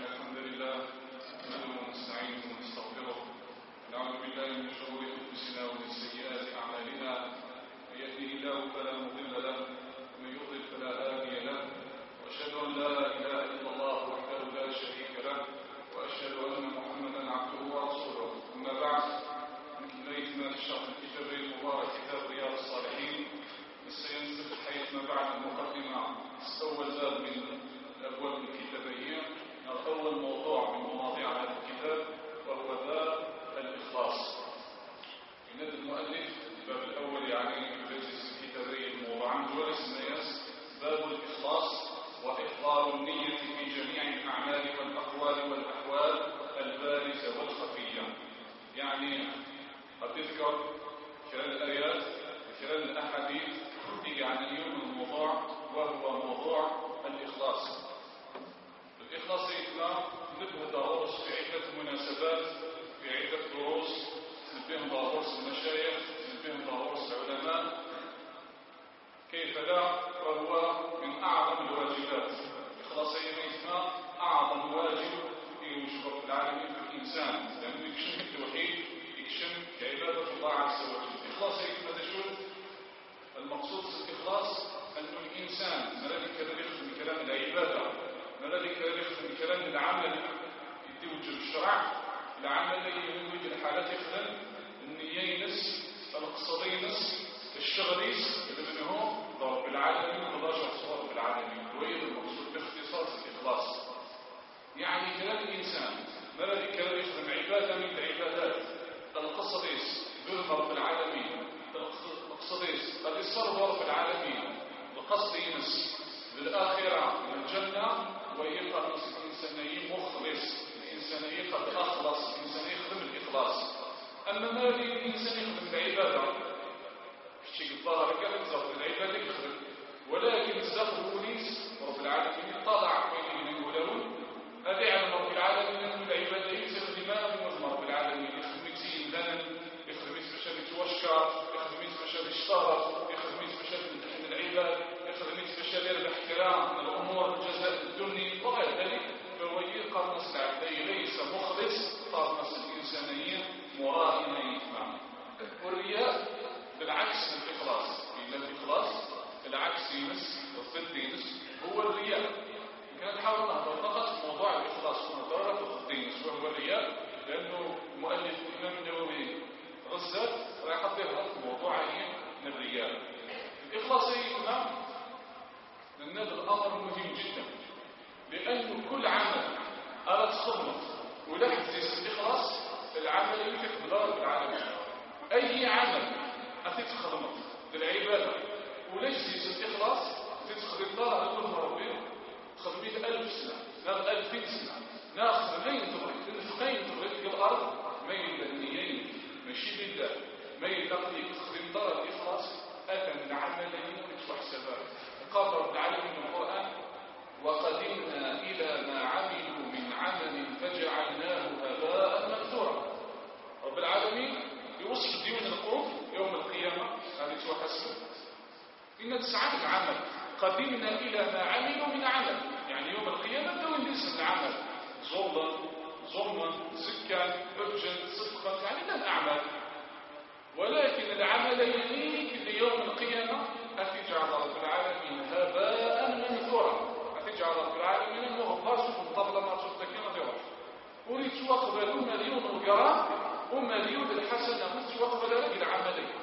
الحمد لله نحمده ونستعينه ونستغفره ونعوذ بالله من شرور انفسنا ومن سيئات اعمالنا من يهده الله فلا مضل له ومن يضلل فلا هادي له واشهد ان لا اله الا الله وحده لا شريك له واشهد ان محمدا عبده ورسوله. اما بعد، من بدايتنا في شرح الكتاب المبارك كتاب رياض الصالحين سينسخ حيث ما بعد المقدمه اول باب من الابواب الكتابيه او اول موضوع من مواضيع هذا الكتاب وهو باب الاخلاص. ينادي المؤلف الباب الاول يعني المجلس الكتابي الموضوع عنده اسم باب الاخلاص واحضار النيه في جميع الاعمال والاقوال والاحوال البارزه والخفيه. يعني قد تذكر خلال الايات وخلال الاحاديث تيجي عن اليوم الموضوع وهو موضوع الاخلاص. الإخلاص يتنا نبه دروس في عدة مناسبات، في عدة دروس نبهم دروس المشايخ، نبهم دروس العلماء. كيف لا وهو من أعظم الواجبات. الإخلاص يتنا أعظم واجب يوجب العالمين في الإنسان، لأنه يكشف التوحيد، يكشف عبادة الله عز وجل. الإخلاص يتنا تشوف المقصود في الإخلاص أن الإنسان الذي كان يخدم كلام العبادة، الذي كان يخدم كلام العمل يتوجه الشرع، العمل اللي يوجد الحالات يخدم النية ينس، القصد ينس، الشغل يس، اللي هو ضرب العالمين وضاشر صور بالعالمين. وهي المقصود باختصاص الإخلاص. يعني كلام الإنسان الذي كان يخدم عبادة من العبادات، القصد يس بالضرب العالمين، القصد يس قد يصر رب العالمين، القصد ينس بالآخرة والجنة، ويقى الإنسان مخلص، الإنسان قد أخلص، الإنسان يخدم الإخلاص. أما ما يريد الإنسان يخدم العبادة في الظاهر كان يزرد العبادة يخدم، ولكن الزخر وليس رب العالمين طلع وين يقولون هذا علم رب العالمين أن العبادة يخدمان وزن رب العالمين، يخدم يتسين لنا، يخدم يتفشل يتوشكر، يخدم يتفشل يشتغل، يخدم يتفشل يمتحن العباد، يخدم يتفشل يربح كلام من الأمور الجزاء الدنيا وغير ذلك. فهو يقرنص العبدي ليس مخلص، قرنص الإنسانية مرائنا يتمام. والرياء بالعكس من الإخلاص، إلا الإخلاص العكس ينس والضد ينس هو الرياء. كان نحاول نهضر فقط في موضوع الإخلاص ومضرة الضد ينس وهو الرياء، لأنه مؤلف الإمام النووي غزال راح يحضرها في موضوعين من الرياء. الإخلاص يتمام لأن هذا الأمر مهم جدا، لأن كل عمل أردت خدمة ولا حدث الإخلاص العمل يمكن بلا رب العالمين. أي عمل أتيت خدمة للعبادة ولا حدث الإخلاص تتخذ الله أول مربين خدمية 1000 سنة، ناخذ 2000 سنة، ناخذ مين تبغي نفقين تبغي في الأرض مين للنيين ماشي لله، مين تقضي تخدم الله الإخلاص أتى من عملين وحسابات. قال رب العالمين في القرآن وقدمنا إلى ما عملوا من عمل فجعلناه هباء منثورا. رب العالمين يوصف ديون القوم يوم القيامة هذه تحسب إن تسعى العمل. قدمنا إلى ما عملوا من عمل، يعني يوم القيامة دون ليس من عمل ظلما زكا برجا صدقا، يعني لا الأعمال، ولكن العمل يليك ليوم القيامة أتجعل رب العالمين هباء منثورا. أتجعل رب العالمين المغفر سبحانه طبلا ما تشتكينا ديوش أريد وقبل مليون الجرام ومليون الحسنة وقبل لك العملية.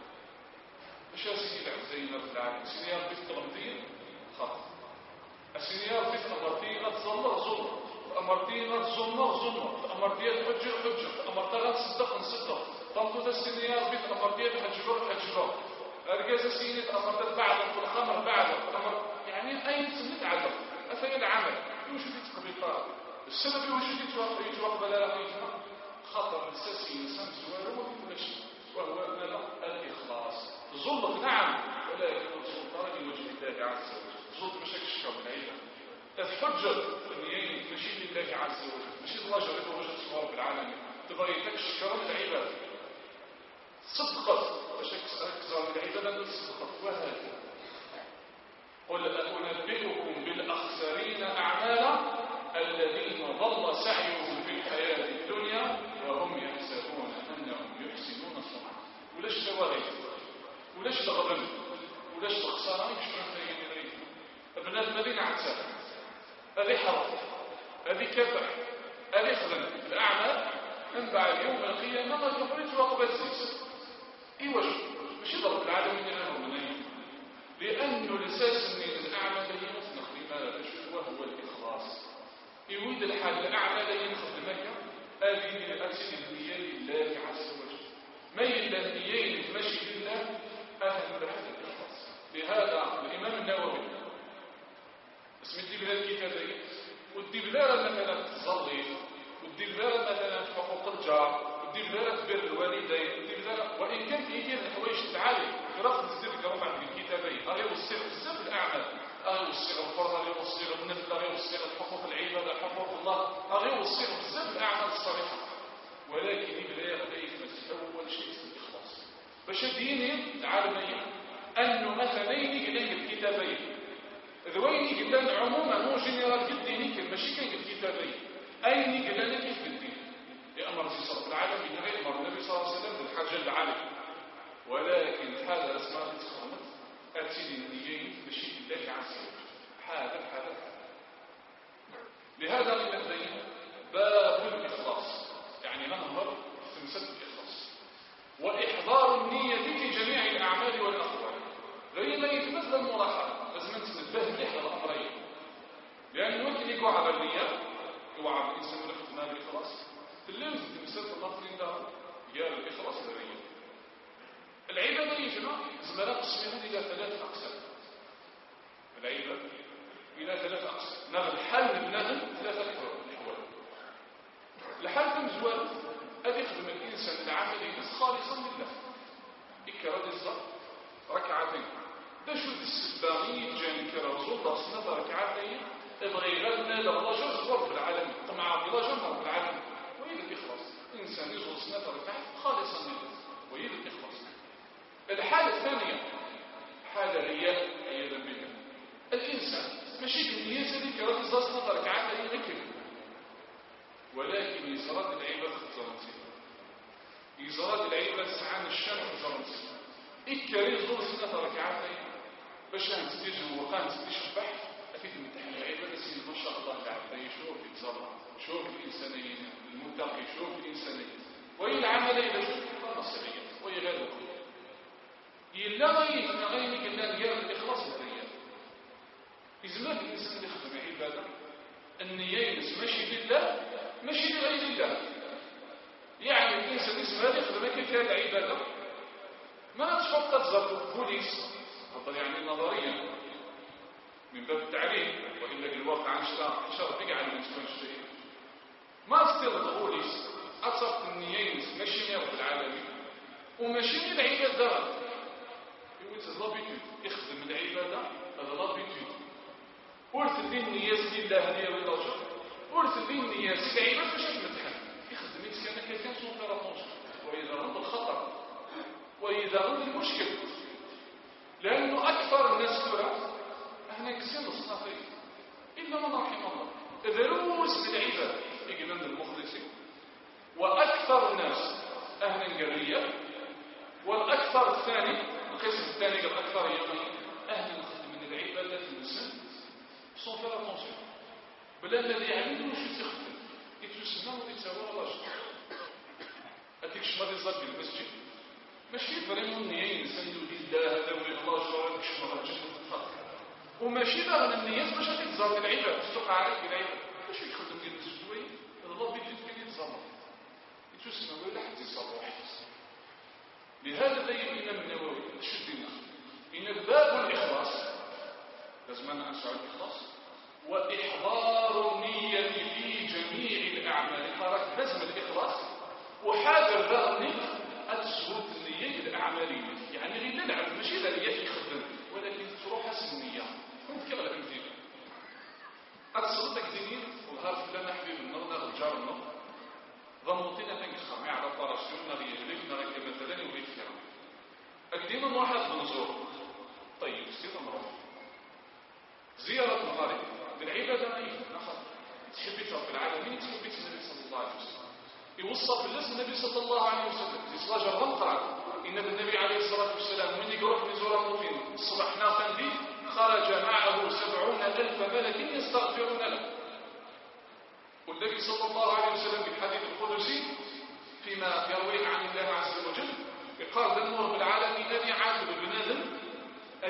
مش أسئلة عزيزين رب العالمين سنيار بيت قلمتين خط، السنيار بيت أمرتين تظلر ظلر، أمرتين تظلر ظلر، أمرتين حجر حجر، أمرتين صدق صدق، تنقذ السنيار بيت أمرتين حجر حجر، أرجاز السينة أمرتين بعدك والخمر بعدك، يعني أي سنة عدد أثناء العمل يوجد تقبل طارق. السبب يوجد يتوقف لا رأيتنا خطر الساسي إنسان سواره وكل شيء، وهو ماذا؟ الإخلاص. ظلم نعم، ولكن السلطان لوجه الله عز وجل. ظلم مشاك الشرب العيبة تتحجر النيين مشي لله عز وجل، مشي الله جريب وجه صواب العالمين تبغيتك الشرب العيبة صدقت مشاك أكثر العيبة لن تصدقت. وهذا قل أنبئكم بالأخسرين أعمالا الذين من بعد يوم القيامة ما يقبلت وقبل زيت إيواش ماشي ضرب العالمين لهم منين لأنه الأساس من الأعمال اللي نخدم هذا شو هو الإخلاص يريد الحال الأعمال اللي نخدمك هذه الأكسد النية لله عز وجل ما يلا النيين تمشي لله أهل بهذا الإخلاص لهذا الإمام النووي اسم الدبلال كتابين والدبلال مثلا تصلي والدبلال مثلا حقوق الجار والدبلال بر الوالدين والدبلال وإن كان كيدير الحوايج العالية قراءة الزر كما عند الكتابين أغير السر بزاف الأعمال أغير السر الفرض أغير السر النفل أغير السر الحقوق العبادة حقوق الله أغير السر بزاف الأعمال الصالحة ولكن البداية غدا يتمس أول شيء اسم الإخلاص باش ديني العالمية أنه مثلا يقلن الكتابين ذوين يقلن عموما مو جنرال جديني ماشي كان الكتابين أين يقلن كيف الدين يأمر في صرف العالم إنما يأمر النبي صلى الله عليه وسلم بالحاجة العالم ولكن هذا أسماء تتخمت أتي النيين ماشي لله عز وجل هذا لهذا لنبدأ باب الإخلاص يعني ننظر في مسألة الإخلاص وإحضار النية في جميع الأعمال والأقوال غير ما يتمثل الملاحظة لازم نتنبه لإحدى الأمرين لأن ممكن يقع على الرياء يوعى الإنسان ونفذ ما بالإخلاص تلوز مسألة الله عندها هي الإخلاص الرياء العبادة يجمع زملاء قسمها إلى 3 أقسام العبادة إلى 3 أقسام ناخذ حل بناء 3 أحوال الحل مزوال أن يخدم الإنسان العمل يجلس خالصا لله إكراد الزر ركعتين ده شو السباني جاني كرسول ضغصنا ركعتين ابغي غلنا لغلاجة صور في العالم طمع بلاجة في العالم ويد الإخلاص إنسان يجلس سنة ركعت خالصا لله ويد الإخلاص الحالة الثانية حالة رياء عياذا بالله الإنسان ماشي بالنية سيدي كراد الزر سنة ركعتين يكفي ولكن يزرد العبادة الزرنسية يزرد العبادة سعان الشمع الزرنسية إكاري زور سنة ركعتين باش نستيجن وقان نستيجن بحث أفيد المتحن العبادة سيد ما شاء الله العبادة يشوف يتزرع شوف الإنسانيين المتقي شوف الإنسانيين وهي العمل إذا شوف نصرية وهي غير القوة يلغي نغيني قلنا نجاب الإخلاص الرياء إزمات الإنسان يخدم عبادة النيين ماشي لله ماشي لغير الله يعني الإنسان اسمه هذا يخدم كيف هذا عبادة ما نتفقد زرق بوليس هذا يعني نظريا من باب التعليم وإلا الواقع انشار بقى على المستوى الشيء ما استيض البوليس أصبت النيين ماشي رب العالمين وماشي العبادة يقول لابيتود يخدم العبادة هذا لابيتود قلت الدين نياس لله هدية ويضاجر قلت الدين نياس العبادة باش يتمتحن يخدم إنسان كيفان سوف يرطنش وإذا رد الخطر وإذا رد المشكل لأنه أكثر الناس كرة احنا كسين الصنافين إلا من رحم الله دروس بالعبادة يجب من المخلصين وأكثر الناس أهلا قرية والأكثر الثاني القسم الثاني الأكثر يومين أهلا نخدم من العبادة في الإنسان sans faire attention بلا الذي يعلمه وش يستخدم يتسمى ويتساوى الله أتيكش ماذا يصاب بالمسجد ماشي فريمون النية إنسان لله هذا ويخلاص شرعك شمرا جسد الفرق وماشي داغن النية باش تتزار العباد تستقع عليك بالعباد باش يخدم ديال المسجد وين الله بيجي كان يتزار يتسمى ولا حتى يصاب واحد لهذا الإمام النووي شدنا إن باب الإخلاص لازم أنا أسعى الإخلاص وإحضار النية في جميع الأعمال حرك لازم الإخلاص وحاجة ذرني أتسوط النية الأعمالية يعني غير نلعب ماشي لا رياء يخدم ولكن تروح حسن النية ممكن على كمتين أتسوط كدينين والهارف لنا حبيب النغنى الجار النغ ضموطينا تنكخر ما يعرف راسيونا غيجلبنا غير مثلا وغير كرام أكدين واحد بنزور طيب سيدنا نروح زيارة المغارب بالعبادة أي نخل تحبي رب العالمين تحبي النبي صلى الله عليه وسلم يوصف بالله النبي صلى الله عليه وسلم في صلاة الرمقرة إن النبي عليه الصلاة والسلام من يروح لزور المطين الصبح ناقا به خرج معه 70,000 ملك يستغفرون له والنبي صلى الله عليه وسلم في الحديث القدسي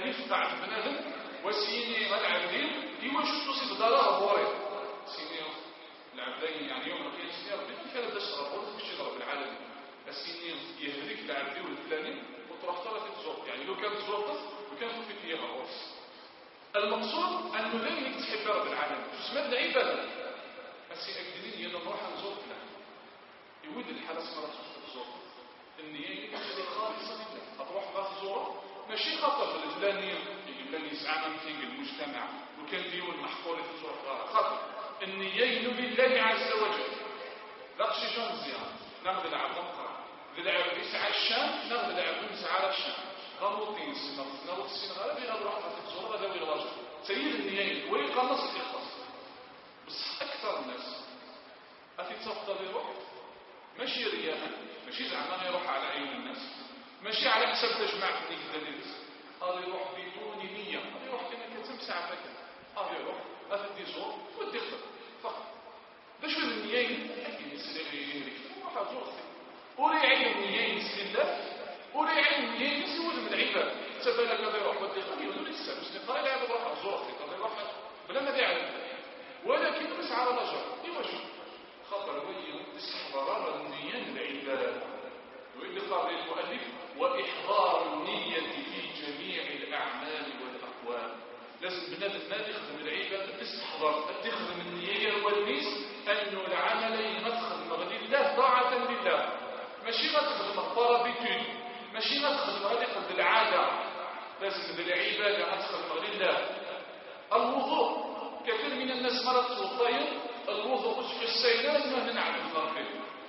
مؤلف تاع بنادم وسيني العبدين كيما شفتوا سي ضرر بوري سيني العبدين يعني يوم القيامه سيني ربي كان باش تضرب باش يضرب العالم السيني يهلك العبدي والفلاني وتروح طرف تزور يعني لو كان تزور وكان في فيها غوص. المقصود انه ذلك تحب رب العالمين تسمى العباده السي اكدين يلا نروح نزور فلان يود الحرس مرة تزور النية اللي خالصة لله تروح غا تزوره ماشي خاطر الفلاني الفلاني يسعى من فيك المجتمع وكان ديون محقور تزور خاطر النية لله عز وجل لا شي جون مزيان ناخذ العبد نقرا العبد يسعى الشام ناخذ العبد يسعى الشام غنوطي ناخذ السنغال بين نروح تزور غدا وين راجل سيد النية ويقنص الإخلاص بس أكثر الناس أتي تفضل يروح ماشي رياء ماشي زعما يروح على عين الناس ماشي على حساب تجمع في الدليل هذا يروح بدون نية هذا يروح كما كتمسع فكر هذا يروح هذا يزور ودي يخطب فقط باش من النيين يسري روح زور وريعين النيين لله وريعين النيين يسول من العباد سبالك هذا يروح ودي يخطب يقول لسه مش قال لا يروح زور هذا يروح بلا ما يعلم ولكن بس على رجل يوجه خطر وين استحضار النية العبادة وإن قال المؤلف وإحضار النية في جميع الأعمال والأقوال لازم بنادم ما يخدم العبادة باستحضار تخدم النية والنيس أنه العمل مدخل مغني الله طاعة لله ماشي ما تخدم الطرابيتون ماشي ما تخدم غادي يخدم العادة لازم العبادة أدخل مغني الله الوضوء كثير من الناس مرض الطيب الوضوء في السيلان ما نعرف الضرب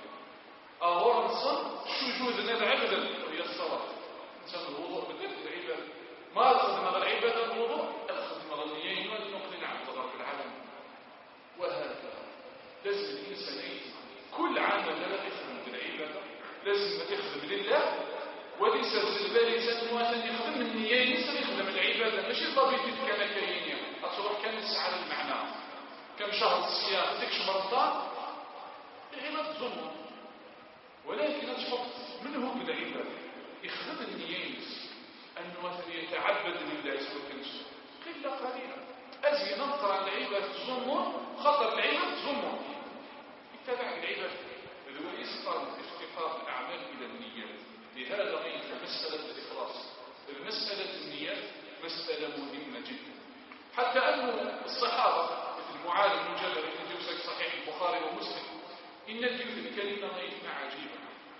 أهو نصن شجودنا العبد هي الصلاة نسمى الوضوء بدأت العبادة ما أخذ مغل العبادة الوضوء أخذ مغل النيين ونقل نعم تضرب العالم وهكذا لازم الإنسان كل عمل لا تخدم بالعبادة لازم تخدم لله وليس الزلبال مثلا يخدم النيين ليس يخدم العبادة ماشي طبيعي كان كاينين أتصور كان يسعى للمعنى كم شهر الصيام تكشف رمضان العبادة تظن ولكن تحط منه بالعبادة يخدم النيين أنه مثلا يتعبد لله سوى كنسو قلة قليلة أزي نقرأ العبادة تظن خطر العبادة تظن اتبع العبادة هو يسقط افتقار الأعمال إلى النيات لهذا غير مسألة الإخلاص المسألة النيات مسألة مهمة جدا حتى أن الصحابة مثل معاذ بن جبل في جوزك صحيح البخاري ومسلم إن الكلمة غيرنا عجيبة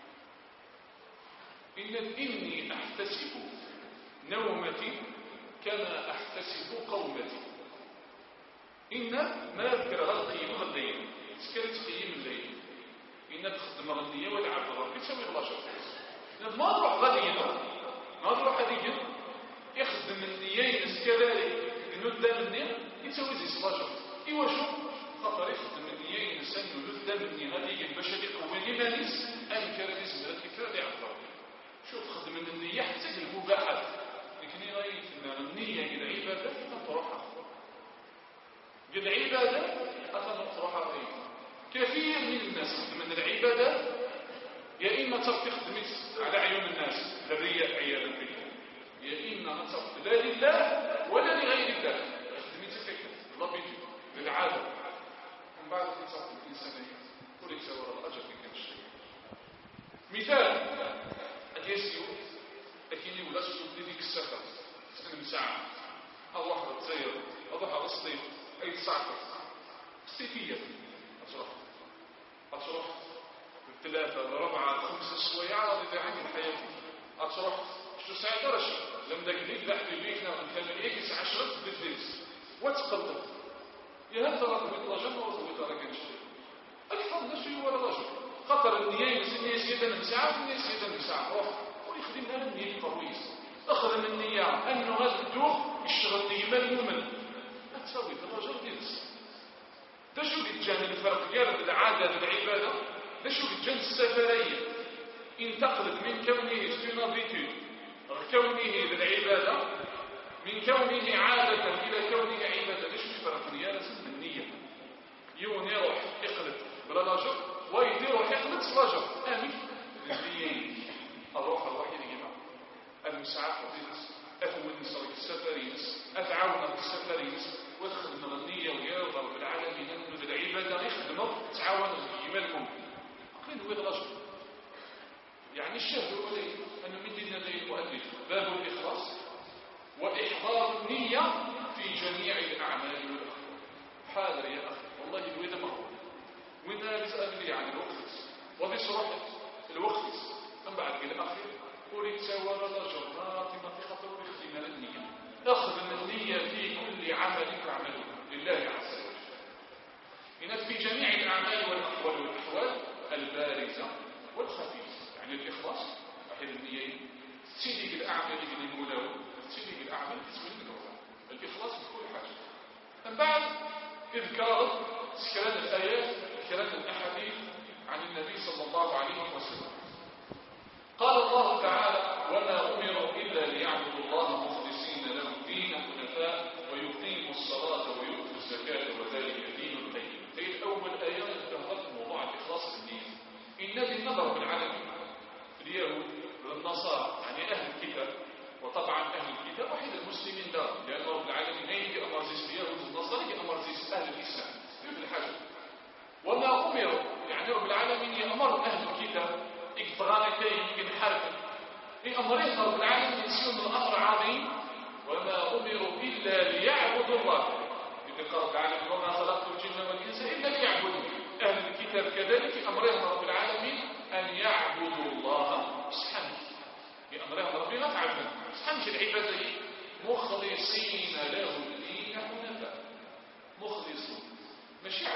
إني أحتسب نومتي كما أحتسب قومتي إن ما يذكر غلقي مغلين سكرت قيم الليل إن تخدم غلية والعبد ربي تسوي الله شخص ما تروح غلية ما تروح هدية يخدم النيين كذلك ندى مني يسوي زي صلاة يوشو خطر يخدم النيين الإنسان ندى مني هذه البشري قواني مانيس أنكر الاسم الكفر يعبر شوف خدم النية حتى المباحات لكن غاية النية العبادة تروحها بالعبادة أتنطرحها غير كثير من الناس من العبادة يا إما تخدم على عيون الناس الرياء عياذا بالله يا إما تخدم لا لله ولا لغير الله خدمت فكرة الله بيجي للعادة من بعد تخدم الإنسانية وليس وراء الأجر في كل شيء مثال أجيسيو أكيني ولا سوف لديك السفر سنة ساعة أو واحدة تزير أو واحدة الصيف أي تساعة الصيفية أتروح بالثلاثة بالربعة الخمسة السويعة غادي عندي الحياة أتروح شو ساعة درجة لم داك الليل لا حبيبيكنا ونكمل إيكس 10 بالدرس وتقلب يا هل ترى طويت رجل وطويت رجل شيء أكثر نشي ولا رجل خطر النيين النية سيدنا مساعة والنية سيدنا مساعة روح ويخدم هذا النية الترويس أخذ النية أنه هذا الدوخ يشتغل نية المؤمن أتساوي الرجل ديرس ده شو بيتجان الفرق ديال العادة للعبادة ده شو بيتجان السفرية انتقلت من كونه سينابيتود كونه للعبادة من كونه عادة إلى كونه عبادة ده شو الفرق ديال اسم النية يوم يروح يقلب بلا لاجر ويروح يقلب سلاجر آمين النية الروح الواحد يجمع المساعة أثونس رك السفرينس أتعاون بالسفرينس وتخدم النية ويا رب العالمين أنه العبادة يخدموا تعاون جمالكم قيل ويد رجل يعني الشهد ولي أنه من دين الله المؤلف باب الإخلاص وإحضار النية في جميع الأعمال والأخوات. حاضر يا أخي والله الويد مهور وين بسأل لي عن الوقت وبصراحة الوقت من بعد قال أخي أريد سوار جرات ما في خطر اختمال النية أخدم النية في كل عمل تعمله لله عز وجل إن في جميع الأعمال والأقوال والأحوال البارزة والخفيفة يعني الإخلاص أحد النية تسيدي الأعمال اللي يقولوا تسيدي الأعمال تسوي النوع الإخلاص في كل حاجة. من بعد إذكار سكران الآيات سكران الأحاديث عن النبي صلى الله عليه وسلم. قال الله تعالى وما أمروا إلا ليعبدوا الله مخلصين له الدين حنفاء ويقيموا الصلاة ويؤتوا الزكاة وذلك دين القيم. هي أول آيات تهدف موضوع الإخلاص الدين. إن النظر بالعالمين اليهود والنصارى يعني أهل الكتاب وطبعا أهل الكتاب وحيد المسلمين دار لأن رب العالمين أين أمر زيس اليهود والنصارى أمر زيس أهل الإسلام في الحاجة. وما أمروا يعني رب العالمين يأمر أهل الكتاب إقطغانا كي يمكن حركة لأمرين رب العالمين يسيون الأمر عظيم وما أمروا إلا ليعبدوا الله إذا قال العالمين وما خلقت الجن والإنس إلا ليعبدوا. أهل الكتاب كذلك أمرهم رب العالمين أن يعبدوا الله سبحانه بأمرهم ربنا تعبد سبحانه العبادة مخلصين له الدين حنفاء مخلصون ماشي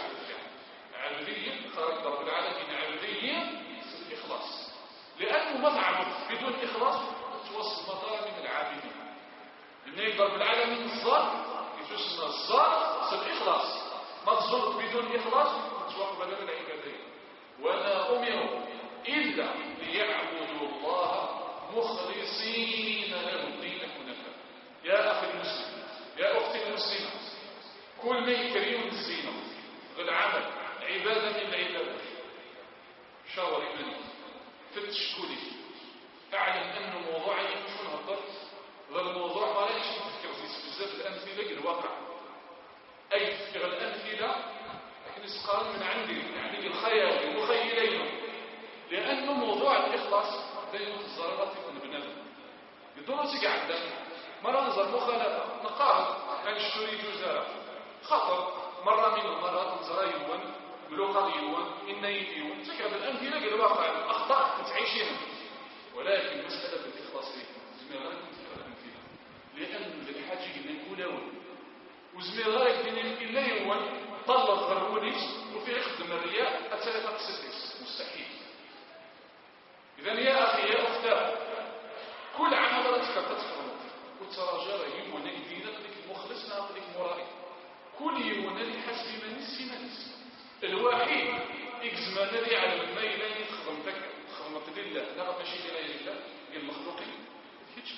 عبودية خرج رب العالمين عبودية الإخلاص لأنه ما تعبد بدون إخلاص توصل مطار من العابدين لأن رب العالمين الظالم يتسمى الظالم الإخلاص ما تصرف بدون إخلاص توقف بدل العبادية. وما أمروا إلا ليعبدوا الله مخلصين له الدين حنفاء. يا أخي المسلم يا أختي المسلمة كل ما يكريون الزينة والعمل عبادة من العبادات شاور إيماني فتش كولي أعلم أن موضوعي شو نهضر هذا الموضوع ما ليش نفكر في بزاف الأمثلة الواقع أي تفكر الأمثلة لكن يسقال من عندي يعني الخيال المخيلين لأنه موضوع الإخلاص بين الزرارات يكون بنادم الدروس قاعدة مرة نظر مخالفة نقارن نشتري جزارة خطر مرة من المرات نظر يوان بلوغة يوان إنيت يوان تكاد الأمثلة الواقع الأخطاء تعيشين ولكن مسألة الإخلاص زميلان الأمثلة لأن الحاجة نقول وزميلان إلا يوان طلب غرونيس وفي يخدم الرياء أتلقى قصتيس مستحيل. إذن يا أخي يا أختاه كل عمل تفكر وتراجع يوان يدينك لك المخلص ناطلك مرائي كل يوان لحسب من السمانس الوحيد إكزمان الذي على الميلان خدمتك لله لا ماشي لله المخلوقين هيك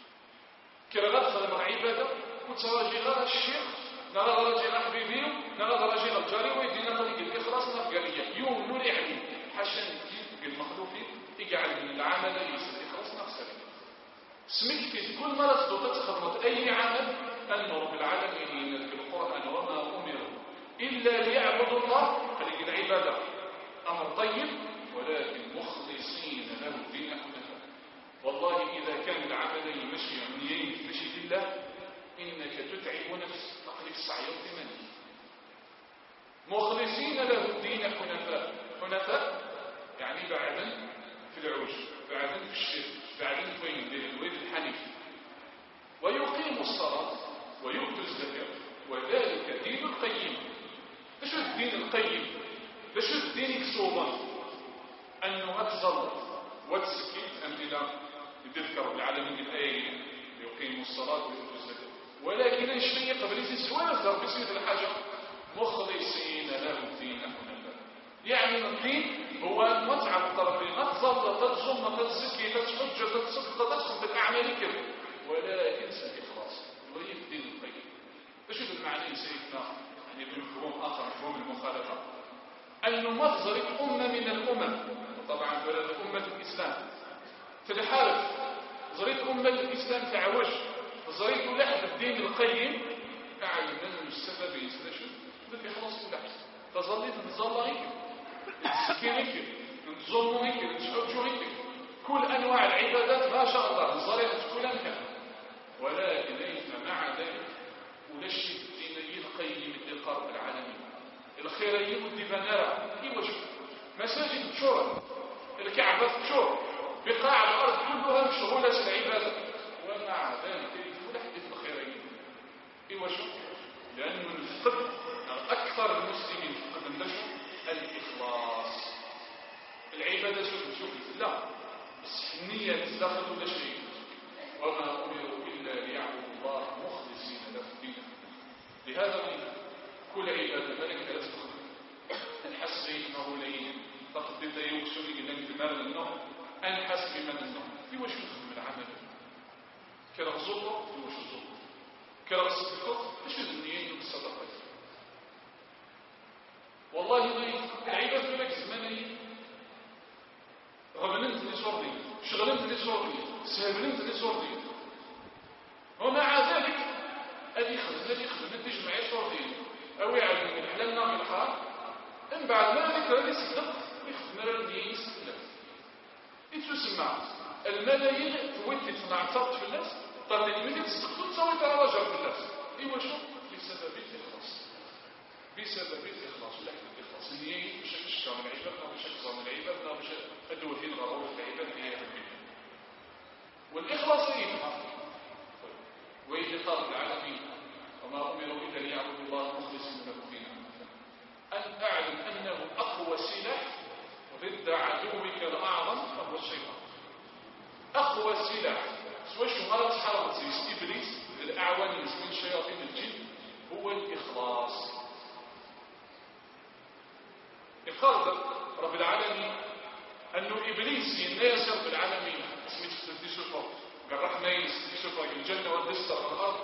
كرغات خدمة عبادة وتراجع غير الشيخ نرى راجل حبيبي نرى راجل الجاري ويدينا طريق الإخلاص نفقالية يوم نوري عليه حاشا نكيب المخلوقين يجعل من العمل يصير الإخلاص نفسه سمك في كل مرة تدوت خدمة أي عمل أن رب العالمين في القرآن وما أمروا إلا ليعبدوا الله خليك العبادة أمر طيب ولكن مخلصين له الدين حنفاء. والله إذا كان العمل يمشي عمليين مشي لله إنك تتعب نفسك تقلب السعي والثمانية مخلصين له الدين حنفاء يعني بعدا في العوج بعدا في الشرك بعدا في الويد الحنيف ويقيم الصلاة ويؤتوا الزكاة وذلك دين القيم. ايش الدين القيم؟ ايش الدين كسوبا أنه أتصلى وتسكي أمثلة يذكر العالمين الآية يقيم الصلاة ويؤتوا الزكاة ولكن الشيء قبل يسوى باسم الحاجة مخلصين له الدين حنفاء يعني الدين هو المتعة الطرفين تظل تتصم تتزكي تتحج تتصدق تدخل بالأعمال ولكن الإخلاص وهي الدين القيم. ايش المعنى سيدنا يعني بمفهوم آخر مفهوم المخالفة أنه مفزرة أمة من الأمم طبعا فلذا أمة الإسلام في الحالة زريت أمة الإسلام تعوج زريت لحد الدين القيم أعلم أن السبب يسنشو بدي خلاص كل حس فظليت نظليك نسكينك نظلمك نشعبشوك كل أنواع العبادات ما شاء الله نظليت كل أنها ولكن ليس مع ذلك ونشد ديني القيم لقرب العالمين الخيرين والدفنارة إيوه شوف مساجد تشور الكعبة تشور بقاع الأرض كلها مشغولة العبادة ومع ذلك يقول حديث الخيرين إيوه شوف لأنه الفقد أكثر المسلمين فقد اندشوا الإخلاص العبادة شوف لا بس النية تدخل ولا شيء وما أمروا إلا ليعبدوا الله مخلصين له الدين لهذا كل عبادة ذلك لا تدخل الحس بينه لين فقد بدأ يوكسون إلى انتمار النوم أنحس بمن النوم في وش يدخل العمل كرغ زلطة في وش الزلطة كرغ صدقة إيش الدنيين بالصدقة والله العبادة لك زماني غبننت لي صوري شغلنت لي صوري سهبنت لي صوري ومع ذلك أدي خدمت تجمعي صوري أو يعلم من حلالنا من الحرام إن بعد ما ذكر لي صدق يخدم رأيي يستلم يتسمع الملايين تويتي تنعترض في الناس طلت مني تصدقوا تسوي ترى رجع في الناس إيوه شو بسبب الإخلاص بسبب الإخلاص ولا الإخلاص النية مش هتشكى من عبادنا مش هتكسر من عبادنا مش هدوهين غروة العباد هي البيت والإخلاص يفهم وإذ قال العالمين وما أمروا إلا ليعبدوا الله مخلصين له الدين أن أعلم أنه أقوى سلاح ضد عدوك الأعظم فهو الشيطان أقوى سلاح سواء شمارة حرمت إبليس الأعوان من شياطين الجن هو الإخلاص إقرار رب العالمين أنه إبليس الناس رب العالمين اسمه تستديسوا قرح نايس تستديسوا الجنة والدستة والأرض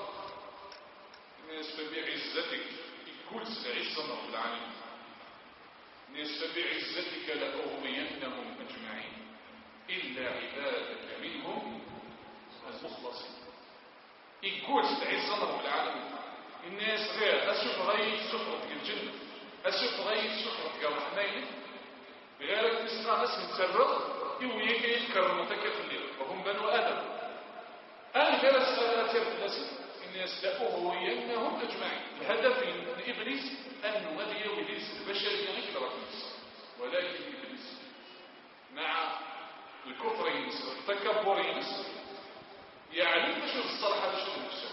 الناس بعزتك كل عزة رب العالمين الناس بعزتك لأغوينهم أجمعين إلا عبادك منهم المخلصين يقول عزة رب العالمين الناس غير أشوف غير سفرة الجنة أشوف غير سفرة الرحمين غير تسمع ناس متسرق يويك يذكرون تكفلين وهم بنو آدم أنا جلس أترك الناس الناس لأغوينهم أجمعين الهدف من إبليس أنه غدي إبليس البشري غير رئيس ولكن إبليس مع الكفر ينسى والتكبر ينسى يعلم شو الصلاح هذا شو نفسه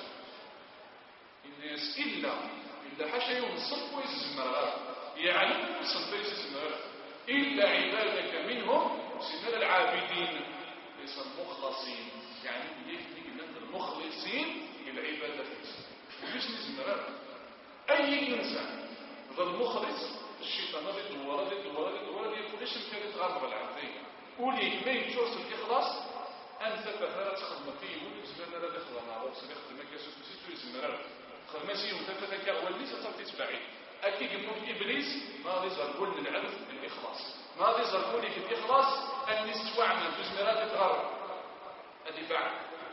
الناس إلا حشا ينصف ويزمر يعلم ينصف ويزمر إلا عبادك منهم سنال العابدين ليس المخلصين يعني يكفي من المخلصين العبادة ليش نزمر أي إنسان ذا المخلص الشيطان ضد ورد يقول ليش الكلمة تغرب العبدين قولي ما يجوز الإخلاص أنت فهرت خدمتي وزمرنا لا دخل مع رأس نخدمك يسوس بسيطو يزمر خدمتي ومتفتك أولي ستبتي تبعي أكيد يقول إبليس ما يظهر كل العبد بالإخلاص ما يظهر كل في الإخلاص أن نستوعنا بزمرات تغرب الدفاع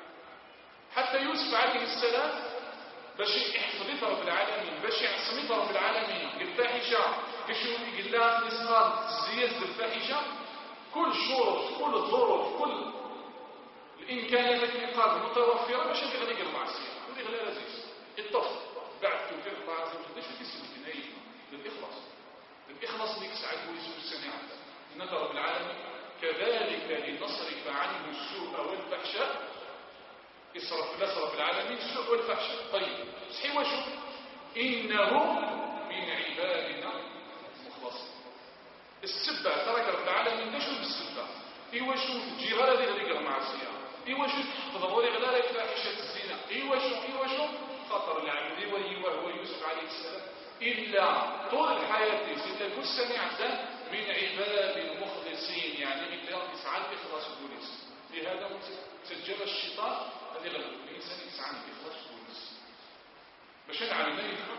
حتى يوسف عليه السلام باش يحفظ رب العالمين باش يعصم رب العالمين الفاحشة كشوف يقول لها نسخان زيادة الفاحشة كل شروط كل ظروف كل الإمكانيات الإنقاذ متوفرة باش يغلق المعصية ويغلق لذيذ الطفل بعد توفيق الله عز وجل ليش تسمى الجناية الإخلاص اللي يسعد ويزول السنة عنده رب العالمين كذلك لنصرف عنه السوء والفحشاء يصرف رب العالمين السوء والفحشاء طيب صحيح وشوف إنه من عبادنا المخلصين السبع ترك رب العالمين ليش بالسبع إيوا شوف الجيران اللي غير المعصية إيوا شوف تحفظوا لي غير فاحشة الزنا إيوا شوف خطر العبد وهو يوسف عليه السلام إلا طول الحياة سيدنا كل سمعت من عباد المخلصين يعني إلا يسعى الإخلاص والإخلاص لهذا سجل الشيطان الذي غلب الإنسان يسعى الإخلاص والإخلاص باش نعلم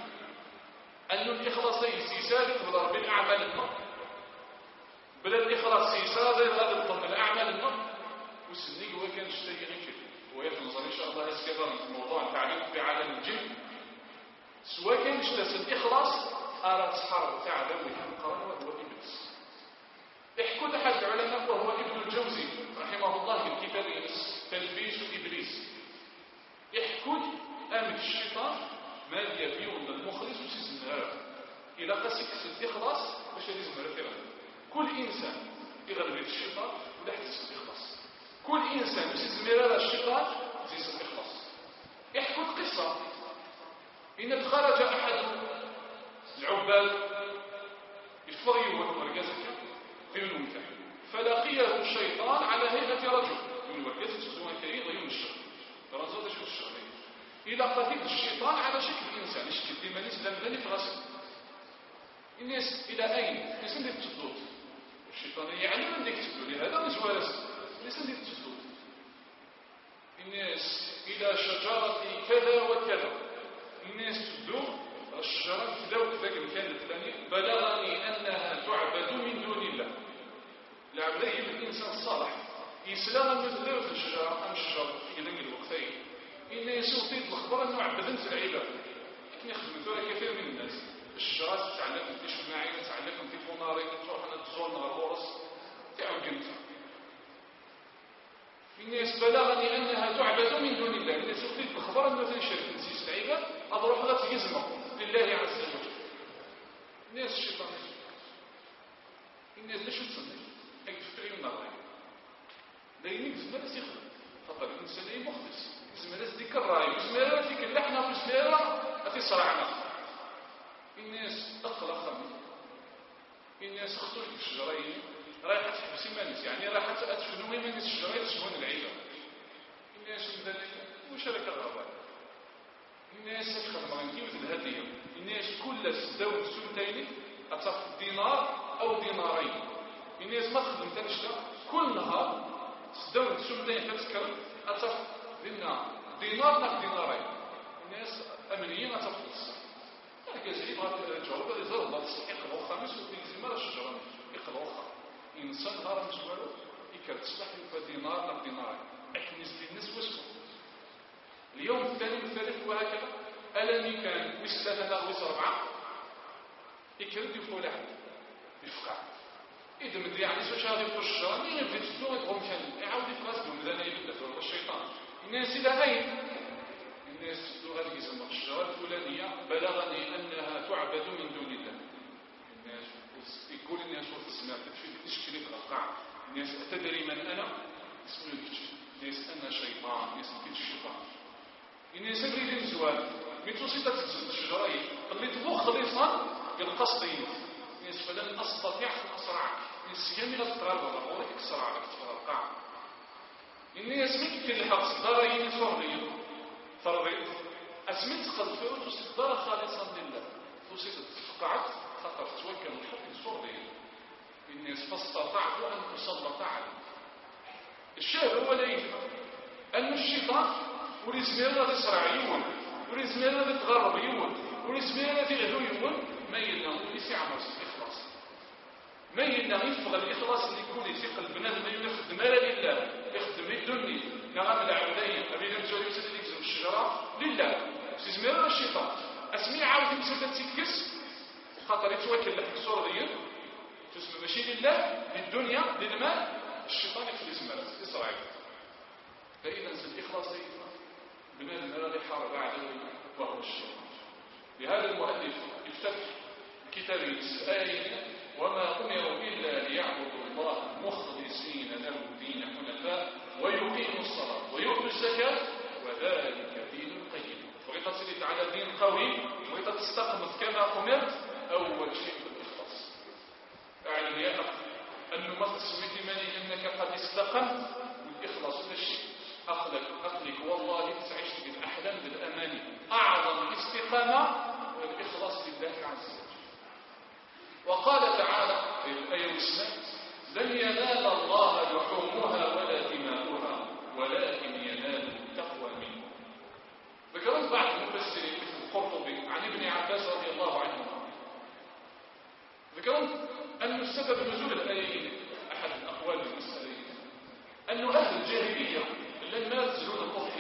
أن الإخلاص يسيسال تضرب بالأعمال النار بلا الإخلاص يسال غادي تضمن الأعمال النار والسني هو كان يشتري غير كده ويتنظر إن شاء الله أسكبر موضوع التعليم في عالم الجن سواء كان اشتاس الإخلاص أرى تحارب تاع ذوي القرن وهو إبليس. يحكوا أحد العلماء وهو ابن الجوزي رحمه الله في كتاب تلبيس إبليس يحكوا أمد الشيطان ما يبيون المخلص وسيزمها إلى قاسك الإخلاص باش يزمها فيها. كل إنسان يغلب الشيطان ولا حدث الإخلاص. كل إنسان يسيزمها الشيطان يسيز الإخلاص. يحكوا القصة إن خرج أحد العباد يفضي ورقازة في المنتع فلقيه الشيطان على هيئة رجل من ورقازة سدوان كريم ضيون الشر فرزاد شو الشرين إلى قتيل الشيطان على شكل إنسان يشكل ديما نسلم لن يفرسل الناس إلى أين؟ الناس اللي تتصدوت الشيطان يعلم أنك تبدو لهذا مزوارس الناس اللي تتصدوت الناس إلى شجرة كذا وكذا الناس تبدو الشجرة كذا وكذا كان الثاني بلغني أنها تعبد من دون الله العبد الإنسان الصالح يسلم مثل في الشجرة أم الشجرة في ذلك الوقتين إن يسوطي الخبر أنه عبدن في العباد لكن يخدم ذلك كثير من الناس الشجرة تتعلق في شماعي تتعلق في فوناري تروح أنا تزور نهار الورس تعود قلت الناس بلغني أنها تعبد من دون الله الناس يسوطي الخبر أنه تنشرك نسيس العباد أضرح ذات يزمه لله عز وجل الناس الشيطان الناس ليش تصدق أكفر النار دايما زمان يخدم خاطر الإنسان أي مخلص زمان ذيك الراي زمان ذيك اللحنة زمان أتي صرعنا الناس أقلق الناس اختلف في الشجرين رايحة تحبسي مانس يعني رايحة تشنو مانس الشجرين تشبهون العيلة الناس من ذلك وشارك الغابة الناس يخدمون كيف الهدية الناس كل سداو سنتين أتصف دينار أو دينارين الناس ما تخدم تنشتا كل نهار سداو سنتين تذكر أتصف لنا دينار ناك دينارين الناس أمنيين أتصف هكذا يبغى الجواب هذا يزور الله يقرأ خامس ويزيد مرة الشجرة يقرأ أخرى إنسان نهار مسوالو يكرت تصلح دينار ناك دينارين لكن نسبة الناس واسمه اليوم الثاني والثالث وهكذا ألمي كان ويس ثلاثة ويس أربعة يكرد يفول أحد يفقع إذا مدري يعني سوش هذا يفول الشجرة مين يبدي تسلوه يبغم كان يعاود يفرسلهم إذا أنا يبدأ تقول الشيطان الناس إلى أين؟ الناس تسلوه هذه يسمى الشجرة الفلانية بلغني أنها تعبد من دون الله الناس يقول الناس وقت السماء تشكي لك القاع الناس أتدري من أنا؟ اسمه يكتشف الناس أنا شيطان الناس كنت الشيطان الناس يريد الزواج متوسطة الشجرة قلت مخلصا بالقصدين الناس فلن أستطيع أن أصرعك الناس يمين التراب ولا أكسر على القاع الناس ممكن الحبس دارين فرضية فرضية أسمت قلت وتصير دار خالصا لله تصير فقعت خطر توكل الحق فرضية الناس فاستطعت أن أسلط عليه الشاهد هو لا يفهم أن الشيطان ولزميرنا تسرع يون ولزميرنا تتغرب يون ولزميرنا تغدو يون ما يلنا يسي عمرس الإخلاص ما يلنا يفغ الإخلاص اللي يكون يسي قلبنا ما يخدم لله يخدم الدنيا نغام العبدين أبي نمزول يسد يكزم الشجرة لله لزميرنا الشيطان أسمي عاود يمسد تكس خاطر يتوكل لك الصورة دي تسمى ماشي لله للدنيا للمال الشيطان يخلص مرض إسرائيل فإذا الإخلاص بما المرض حارب عدو وهو الشيطان لهذا المؤلف افتتح كتابه الآية وما أمروا إلا ليعبدوا الله مخلصين له الدين حنفاء ويقيموا الصلاة ويؤتوا الزكاة وذلك دين القيم وغيطة سيدي على دين قوي وغيطة تستقمت كما أمرت أول شيء الإخلاص أعلم يا أخي أنه ما تسويت مني أنك قد استقمت والإخلاص هذا الشيء أخلك والله تعيش بالأحلام بالأماني أعظم استقامة والإخلاص لله عز وجل وقال تعالى في الآية والسلام لن ينال الله لحومها ولا دماؤها ولكن ينال التقوى منه ذكرت بعض المفسرين مثل القرطبي عن ابن عباس رضي الله عنه ذكرت أن السبب نزول الآيين أحد الأقوال المسألين أن أهل الجاهلية لما ينزلون الكفر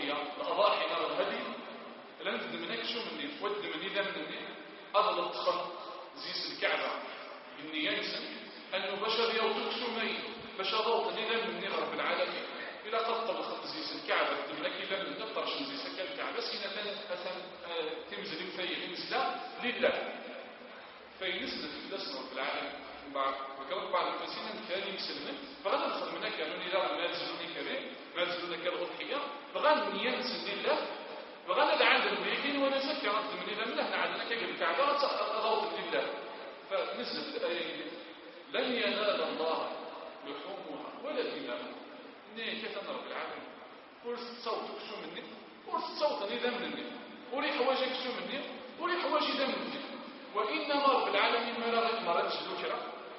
نسلم بغا نخدم كانوا إذا ما تزلوني كريم ما تزلونا كالأضحية بغا نية نسلم الله بغا ندعى المريكين ونسك رد من إذا منه نعدنا كيف الكعبة أضوط لله فنزلت الآية لن ينال الله لحومها ولا دماؤها إني كتن رب العالمين ورست صوتك شو مني ورست صوتني ذا مني وري حواجك شو مني وري حواجي ذا مني وإنما رب العالمين ما رغب مرات شدوكرا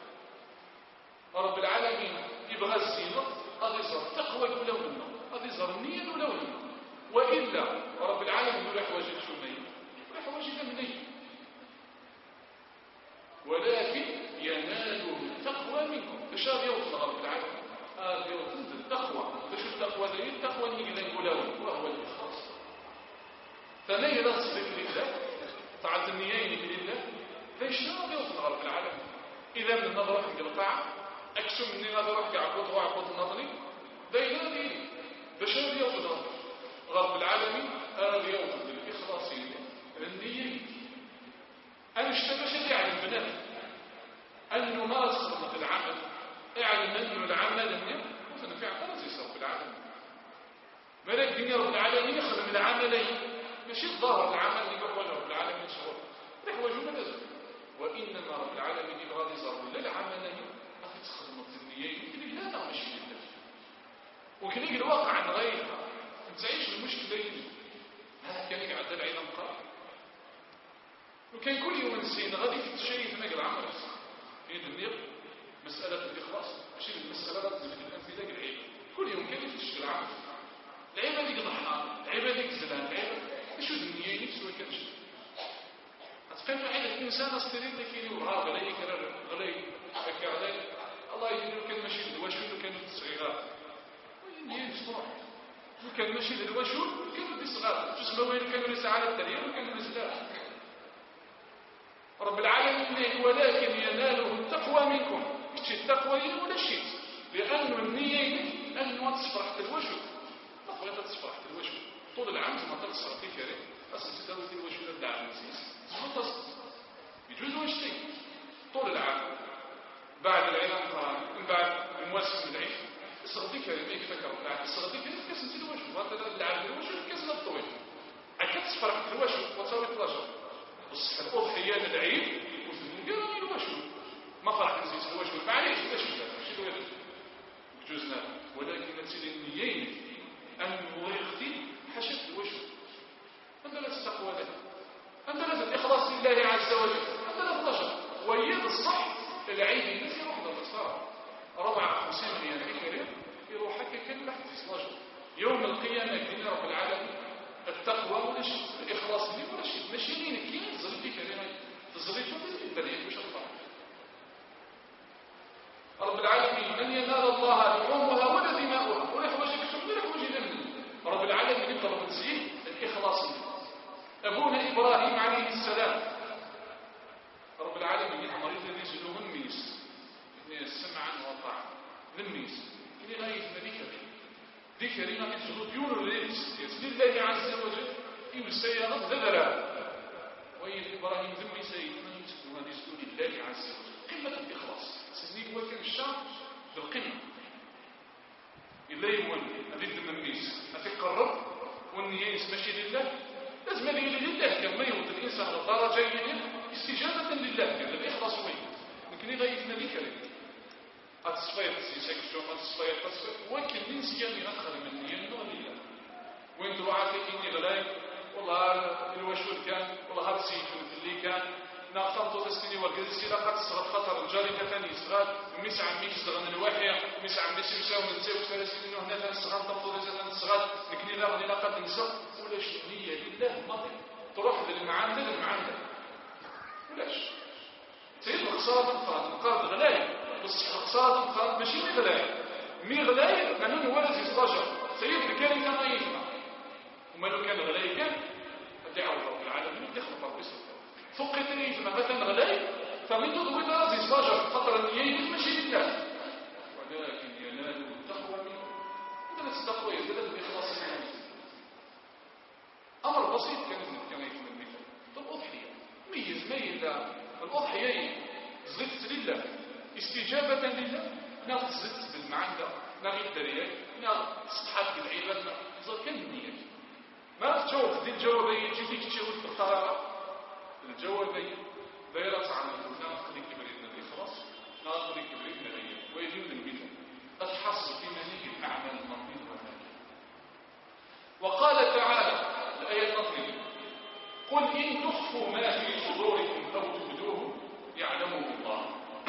رب العالمين يبغى الزينة هذا صار تقوى ولا ولا هذا صار النية ولا ولا وإلا رب العالمين ولا حواجك شو مني ولا حواجي ذا مني ولكن يناله التقوى منكم تشاب يوصل رب العالمين يوصل التقوى فشو التقوى ذي التقوى اللي نقوله وهو الإخلاص فلا ينصب لله طاعة النيين لله فيشاب يوصل رب العالمين إذا من النظر حق القاعة أكسو مني هذا روح كعبوت وعبوت النظري ذي هذه فشاب يوصل رب العالمين يوصل الإخلاص النيين أنا اشتبه يعني البنات أنه ما أصدق في العمل اعلم أنه العمل مثلا في عقل يصير في العالم ملك دنيا رب العالمين يخدم العملين ماشي الظاهر العمل اللي يروح وجه رب العالمين شغل ريح وجهه ملازم وإنما رب العالمين يبغى يظهر لا العملين أخي تخدم الدنيين كلي لا تعمل شيء لله وكلي الواقع عن غيرها تعيش المشكلين هذا كان يقعد العين مقام وكان كل يوم نسينا غادي في الشيء نقل عمل في الدنيا مسألة الإخلاص ماشي المسألة مثل الأنفذة العيب كل يوم كان يفتش العمل العيب هذيك ضحى العيب هذيك زلان العيب شو الدنيا نفسه كانش أتفهم على الإنسان أستريد لكي يوعى غلي كرر غلي هكا علي الله يدير كان ماشي الواشو كانوا الصغيرات وين يصلح كان ماشي الواشو كانوا الصغار تسمى وين كانوا يسعى الدليل وكانوا يسلا رب العالمين ولكن يناله التقوى منكم مش التقوى ولا شيء لأنه النية أنه تصفرح الوجه تقوى تصفرح الوجه طول العام ما تصفرح في كريم أصلا تداوي الوجه للدعم المسيس يجوز وجهتين طول العام بعد العلم من بعد المواسم العيش الصغدي كريم ايه فكروا بعد الصغدي كريم كسنت الوجه وهذا العام الوجه كسنت الطويل عكت تصفرح الوجه وتصاوي الوجه الأضحية العيد وقالوا الوشو ما فرح نزيد الوشو معليش لا شيء الوشو جوزنا ولكن نسيل النيين أن ويختي حشد الوشو أنت لا تستقوى له أنت لا الإخلاص لله عز وجل أنت لا تنشر ويد الصح العيد الناس يروح للأصفار 54 ريال كريم يروح حكا كان لحد في صلاجه يوم القيامة كنا رب العالمين التقوى ولا شيء الإخلاص لي ولا شيء ماشي لينك كي تزري كلمة تزري بالبريد مش الفرق رب العالمين من ينال الله لحومها ولا دماؤها ولا حواجك شو ولا حواجي لمن رب العالمين يطلب تزيد الإخلاص لي أبونا إبراهيم عليه السلام رب العالمين يأمر الذي يزلوه الميس سمعا وطاعا للميس اللي غاية ملكة دي كريمة يسلط يولو الليلس يسل الله عز وجل يوسيا ذذرا وإن إبراهيم ذمي سيدنا يسلو هذا يسلو لله عز وجل قمة الإخلاص سنيك وكان الشعب بالقمة إلا يمون أريد من النيس أتقرب والنيس ماشي لله لازم هذه لله كما يوت الإنسان الدرجة استجابة لله كان الإخلاص وين لكن إذا يثنى لي كريم أتصفيت سيسكشون أتصفيت وكل إنسان يأخذ من النية لله وين دعاتك إني غلاي والله الوشول كان والله هذا سيكون اللي كان ناقصان تسكني والقدسي لقد صغت خطر الجاري كثاني صغات ميس عمي صغن الواحية ميس عمي سيساو من تساو ثلاثين إنه هنا ثلاث صغات تنطور زيتان صغات لكني لا غني لقد نسى ولا شنية لله ماضي تروح للمعاندة ولاش سيد الخسارة القرض غلاي بس الخسارة القرض ماشي مي غلاي لأنه ولد يستجر سيد الكاري كان يجمع وما لو كان غلاي كان دعوا رب العالمين يخلق رب يسلطه فوق تريد مثلا غلاي فمن تضوي درس يستجر خطر النيين ماشي لله ولكن ينال التقوى منه إذا التقوى يزيد الإخلاص منه أمر بسيط كان يكون المثال طب أضحية ميز الأضحية زدت لله استجابة لله ناقص زدت بالمعنى نغي الدريات نغ صحات العباد زر كان النية ما تجاوب دي الجوابية تجي تشاور في القرارة الجوابية دايرة عن الإنسان قريب كبريت نبي خلاص لا قريب كبريت نبي ويجيب المثل الحصر في منية الأعمال المنطقة والنبي. وقال تعالى الآية النظرية قل إن تخفوا ما في صدوركم أو تبدوه يعلمه الله.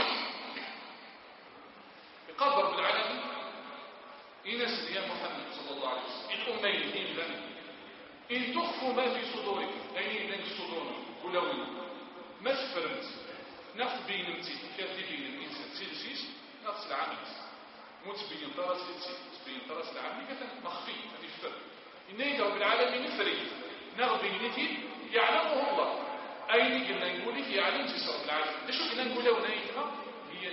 بقال رب العالمين إنس يا محمد صلى الله عليه وسلم الأمين إن تخفوا ما في صدوركم أي من صدوركم ولو ما سفرت نفس بين امتي كاتب بين الإنسان سيلسيس نفس العمل متبين طرس سيلسيس متبين طرس العمل كتن مخفي هذه الفرق إن رب العالمين فريد نغبينتي يعلمه الله أين قلنا نقول لك يعلم رب العالمين ليش قلنا نقول له نيتها هي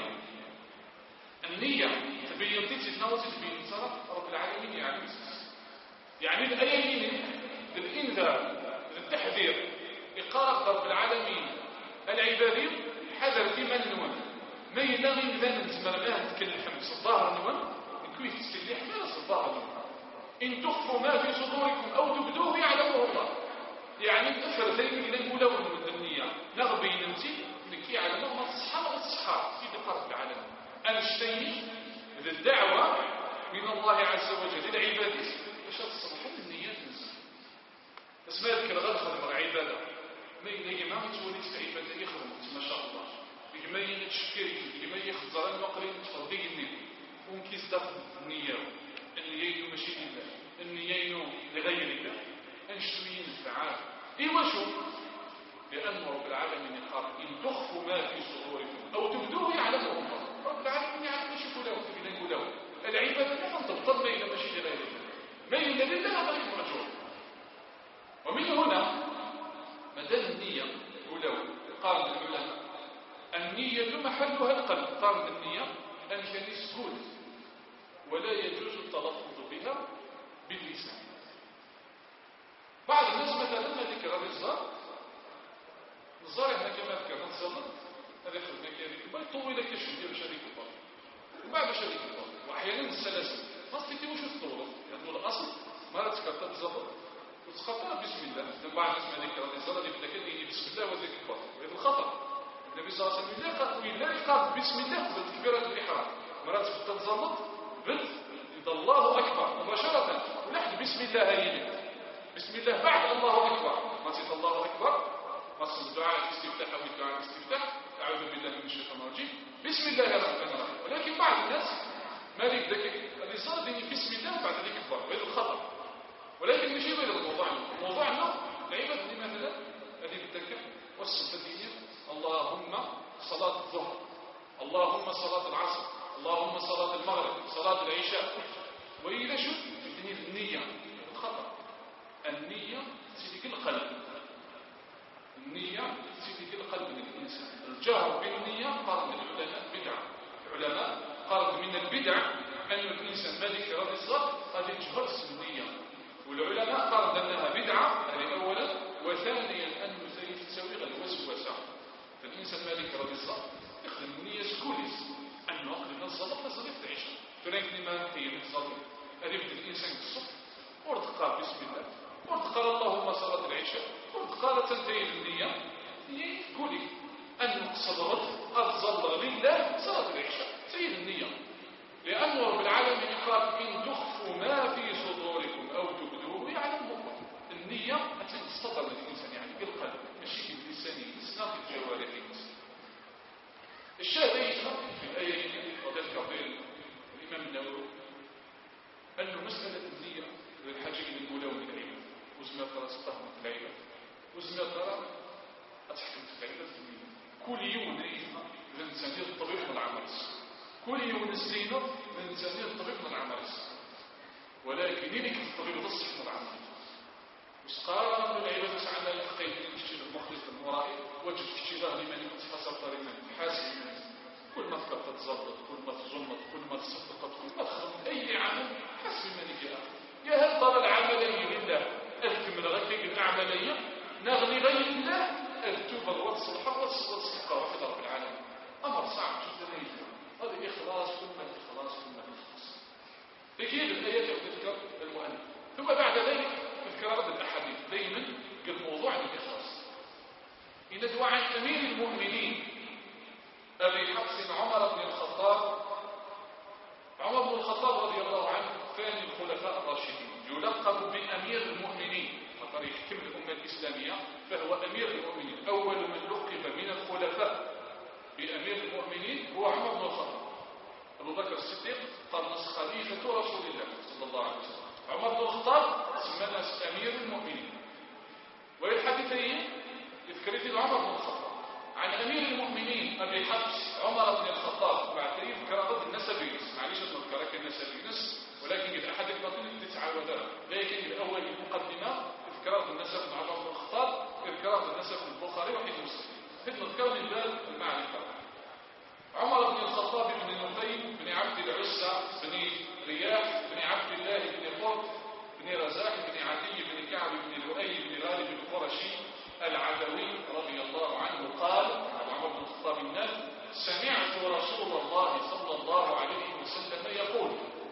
النية تبين تتناوز تبين صرف رب العالمين يعلم يعني الآيين للإنذار للتحذير إقارة رب العالمين العبادي حذر في من نوان ما ينغي من تمرماه تكلم صداها نوان نكوي تسليح ما صداها نوان إن تخفوا ما في صدوركم أو تبدوه يعلمه الله يعني الأثر ذلك إذا نقوله من النية نغبي نمتي نكي على ما تصحى في دقة العالم أنشتيني الدعوة من الله عز وجل للعبادة باش تصبح النيات نزل اسمها ذكر غير خدم العبادة ما ينهي ما تولي العبادة يخدم ما شاء الله ما ينتشكري ما يخزر المقرين تفضيني ومكي صدق النية النية ماشي لله النية لغير الله أنشتوين الفعال إيوا شو لأن رب العالمين قال إن تخفوا ما في صدوركم أو تبدوه يعلمه الله رب العالمين يعلم ايش يقول له كيف نقول له العبادة ما تنتظر ما إلى ماشي لغير الله ما إلى لله هذا يرجو ومن هنا مدى النية ولو قال العلماء النية محلها القلب قال النية أن كان يسكت ولا يجوز التلفظ بها باللسان. بعض الناس مثلا ما ذكر الرزاق الزار احنا كما ذكرنا نصدر هذا يخرج لك هذيك البال طول لك شويه باش هذيك البال وبعد باش هذيك البال واحيانا السلاسل ما استيتي واش تطول يعني الاصل ما تكرت تزبط وتخطر بسم الله من بعد اسم ذكر الرزاق اللي بدك تديني بسم الله وذيك البال وهذا الخطا النبي صلى الله عليه وسلم قال بسم الله قبل تكبيره الاحرام مرات تتزبط بنت الله اكبر مباشره ولحد بسم الله هي بسم الله بعد الله أكبر ما تقول الله أكبر ما تصل دعاء الاستفتاح أو الدعاء الاستفتاح أعوذ بالله من الشيطان الرجيم بسم الله الرحمن الرحيم ولكن بعض الناس ما يبدأ اللي صار ديني بسم الله بعد ذلك الكبر وهذا الخطأ ولكن مش هذا الموضوع أنه العبادة دي مثلا هذه بالذكر والصفة الدينية اللهم صلاة الظهر اللهم صلاة العصر اللهم صلاة المغرب صلاة العشاء وإذا شو النية الخطأ النية تسيدك القلب النية تسيدك القلب من الإنسان الجهر بالنية قرض من العلماء بدعة العلماء قرض من البدع أن الإنسان مالك رضي الصلاة قد يجهر النية والعلماء قرض أنها بدعة هذه أولا وثانيا أن تساوي الوسوسة فالإنسان مالك رضي الصلاة يخدم النية سكوليس أنه أقل من الصلاة فصلي في العشاء تنين ما هي من الصلاة هذه يبدأ الإنسان بالصف وارتقى بسم الله قال اللهم صلاة العشاء قال تنتهي النية هي قولي أن صدرت أفضل لله صلاة العشاء سيد النية لأن رب العالمين قال إن تخفوا ما في صدوركم أو تبدوه يعلمه الله النية التي تصدر الإنسان يعني بالقلب ماشي باللسان الإنسان في الجوارح الإنسان الشاهد في الآية وذلك قبل الإمام النووي أن مسألة النية للحاجة اللي نقولها من العلم وزمير ترى استهمت العباد وزمير ترى أتحكمت العباد في النية كل يوم نعيشنا لنسانية الطبيب من العمل كل يوم نسينا لنسانية الطبيب من العمل ولكن يلك الطبيب تصح من العمل وسقارا من العباد سعنا يتخيل من الشيء المخلص المرائي وجد اشتباه لمن يتحسب طريقا حاسب كل ما فكرت تتزبط كل ما تزمط كل ما تصدقت كل ما تخدم أي عمل حسب من يا هل ترى العملية لله أذكم غير الأعمالية نغني غير الله التوبة والصلحة والصدقة وحد رب العالمين أمر صعب جدا هذا إخلاص ثم فالنص خليفة رسول الله صلى الله عليه وسلم. عمر بن الخطاب سمى الناس أمير المؤمنين، والحديثين يذكر عمر بن الخطاب عن أمير المؤمنين أبي حفص عمر بن الخطاب مع تاريخ كرامة النسبيس، معليش نذكرك النسبيس ولكن إذا أحد الباطل تتعودها، لكن الأول المقدمة إذكار النسب مع عمر بن الخطاب، إذكار النسب في البخاري وحديث مسلم، في نذكر من باب المعرفة. عمر بن الخطاب بن نفيل بن عبد العزى بن رياح بن عبد الله بن قرط بن رزاح بن عدي بن كعب بن لؤي بن غالب القرشي العدوي رضي الله عنه قال عمر بن الخطاب الناس: سمعت رسول الله صلى الله عليه وسلم يقول: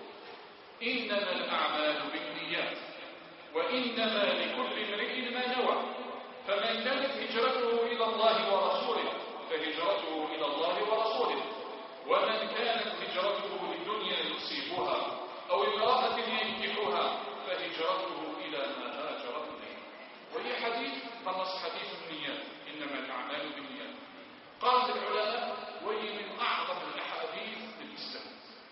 إنما الأعمال بالنيات وإنما لكل امرئ ما نوى، فمن كانت هجرته إلى الله ورسوله فهجرته إلى الله ورسوله، ومن كانت هجرته للدنيا يصيبها أو امرأة ينكحها فهجرته إلى ما هاجر إليه. وهي حديث فنص حديث النيات، إنما الأعمال بالنيات. قال العلماء: وهي من أعظم الأحاديث في الإسلام،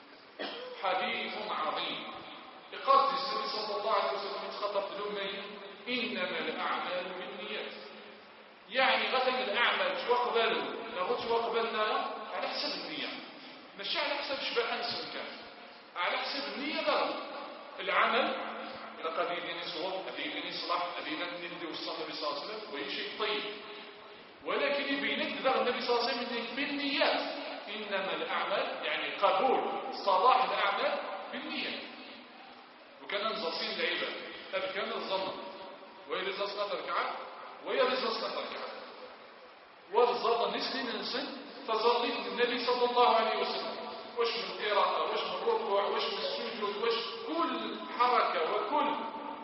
حديث عظيم. قال النبي صلى الله عليه وسلم خطب الأمة: إنما الأعمال بالنيات، يعني غدا الأعمال توقبل ناخذ توقبلنا على حسب النية، ماشي على حسب شبه أنسان كان، على حسب النية. ضرب العمل لقد يديني صوت، يديني صلاح، يديني ندي وصل النبي صلى الله عليه وسلم، وهي شيء طيب، ولكن يبينك ذا النبي صلى الله عليه وسلم بالنيات. إنما الأعمال يعني قبول صلاح الأعمال بالنية. وكان نزصين العباد هذا كان الظن، وإذا صلاة ركعة وإذا صلاة ركعة والظن نسلين الإنسان فظلت النبي صلى الله عليه وسلم، واش من القراءة واش من الركوع واش من السجود واش كل حركة وكل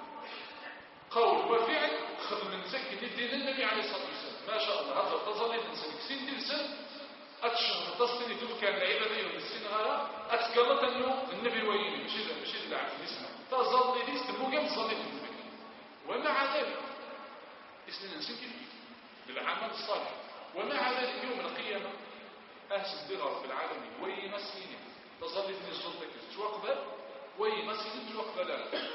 قول وفعل خذ من سكن الدين النبي عليه الصلاة والسلام. ما شاء الله هذا تظلت الإنسان كسين دي الإنسان أتشهر تصلي تلك العبادة يوم السن غاية أتقلت أنه النبي ويني مشي العبد نسمع تظل لي استموجا تصلي النبي. ومع ذلك اسم الإنسان كيف بالعمل الصالح، ومع ذلك يوم القيامة أهسن دي رب العالمين وي مسيني تظل في السلطة كيف توقبل وي مسيني توقبل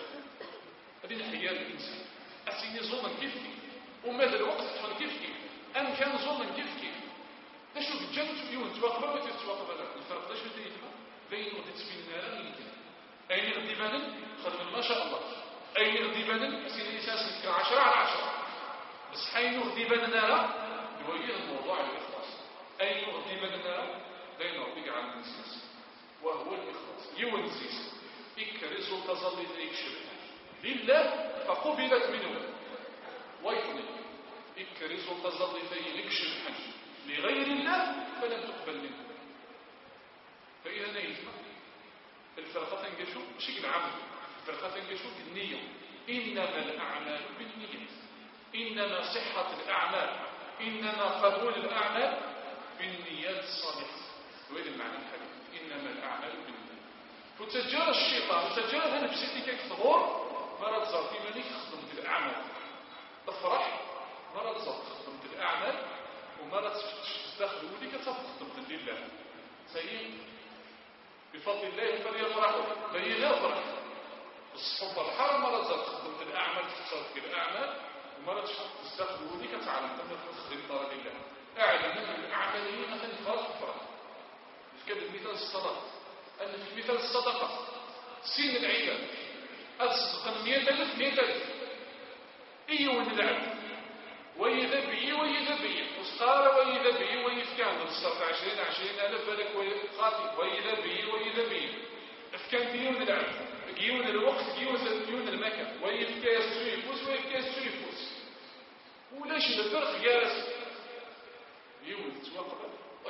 هذه الحياة الإنسان أسيني ظلما كيف وماذا الوقت تفعل كيف أن كان ظلما كيف نشوف الجنة يوم توقبل وتتوقبل الفرق ده شو تيجي بين وتتسبين نارا يمكن أين غضبانا خدم ما شاء الله، أين غضبانا سين إساس 10 على 10، بس حين غضبانا نارا يوجه الموضوع الإخلاص. أين غضبانا نارا بين ربك عن النسيس وهو الإخلاص يونسيس إكرس تظل يكشف لله فقبلت منه ويقول إكرس تظل يكشف لغير الله فلم تقبل منه. فإذا نيجمع الفرقتين قشوا بشكل عام، الفرقتين قشوا بالنية. إنما الأعمال بالنية، إنما صحة الأعمال، إنما قبول الأعمال بالنيات الصالحة. وهذا المعنى الحديث إنما الأعمال بالنية. فتجار الشيطان وتجار هنا بسيتك كثبور مرض زرتي مالك خدمت الأعمال تفرح، مرض زرت خدمت الأعمال ومرض تستخدم وليك تخدمت لله سيئ بفضل الله فليفرحوا بين يفرح. الصحبة الحرام مرض زرت خدمت الأعمال تتصرف الأعمال ومرض تستخدم وليك تعلم تخدم طرد الله. أعلم أن الأعماليين أن الفرح كذا مثال الصلاة، أن في مثال الصدقة سين العباد أصدق 100,000 إيوان العبد ويذبي وسقار ويذبي ويفكان الصرف 20,000 بالك ويخاطب ويذبي أفكان ديون العبد ديون الوقت ديون المكان ويفكاس سويفوس ولاش الفرق جالس يوم توقبل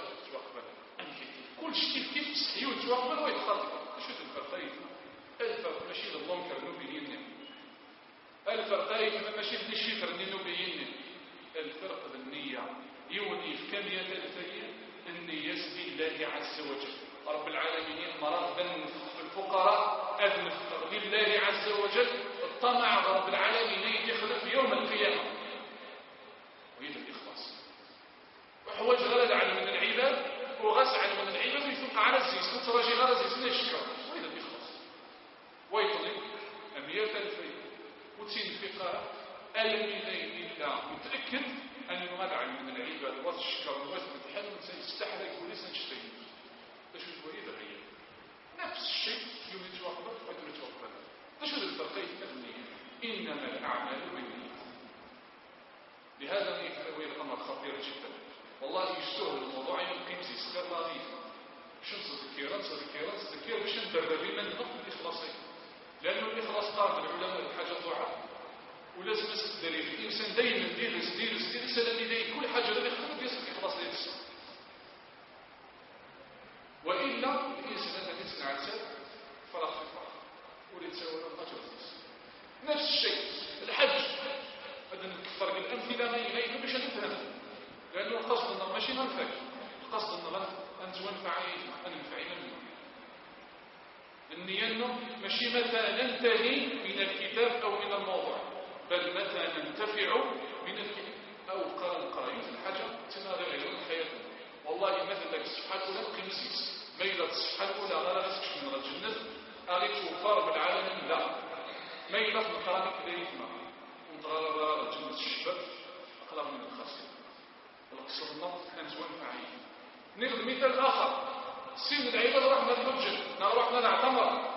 كل شيء كيف صحيح توقبل ويتخاطب. شو الفرقين؟ الفرق ماشي للمنكر نبيهن، الفرقين ماشي للشكر نبيهن، الفرق بالنية يوني في كم يتلفين النية لله عز وجل. رب العالمين مرض في الفقراء أذنفق لله عز وجل الطمع رب العالمين يخلق يوم القيامة ويد الإخلاص وحواج غلد على من العباد وغسع من العباد ويثق على الزيس وتراجي غير الزيس من الشكر كبيرة جدا. والله يستوهل الموضوع يمكن يسخر رهيب. شنو تذكيرات باش نبرر من نقل الإخلاصين، لأنه الإخلاص قال العلماء الحاجة ضعف ولازم نستدري في الإنسان دائما دير سلام يديه كل حاجة الذي يخرج يصل الإخلاص لنفسه، وإلا الإنسان الذي يصنع السبب فرق في فرق وليتساوى الأجر. نفس الشيء الحج، هذا نكفر الأمثلة ما باش نفهم، لأنه قصدنا ماشي ننفع، قصدنا أنفعنا منه. النية ماشي متى ننتهي من الكتاب أو من الموضوع، بل متى ننتفع من الكتاب أو قرأ في الحاجة تناغي غير حياتنا. والله مثل ذلك الصفحة الأولى قمسيس ميلة الصفحة الأولى غير غسكش من الجنة أغيت توفر بالعالم، لا ميلة في القرآن كذلك ما ونتغرر الجنة الشباب أقلب من الخاسر القصرنا أنزوان فعين. ناخذ مثال آخر، سيد العباد رحنا الحجة نروحنا نعتمر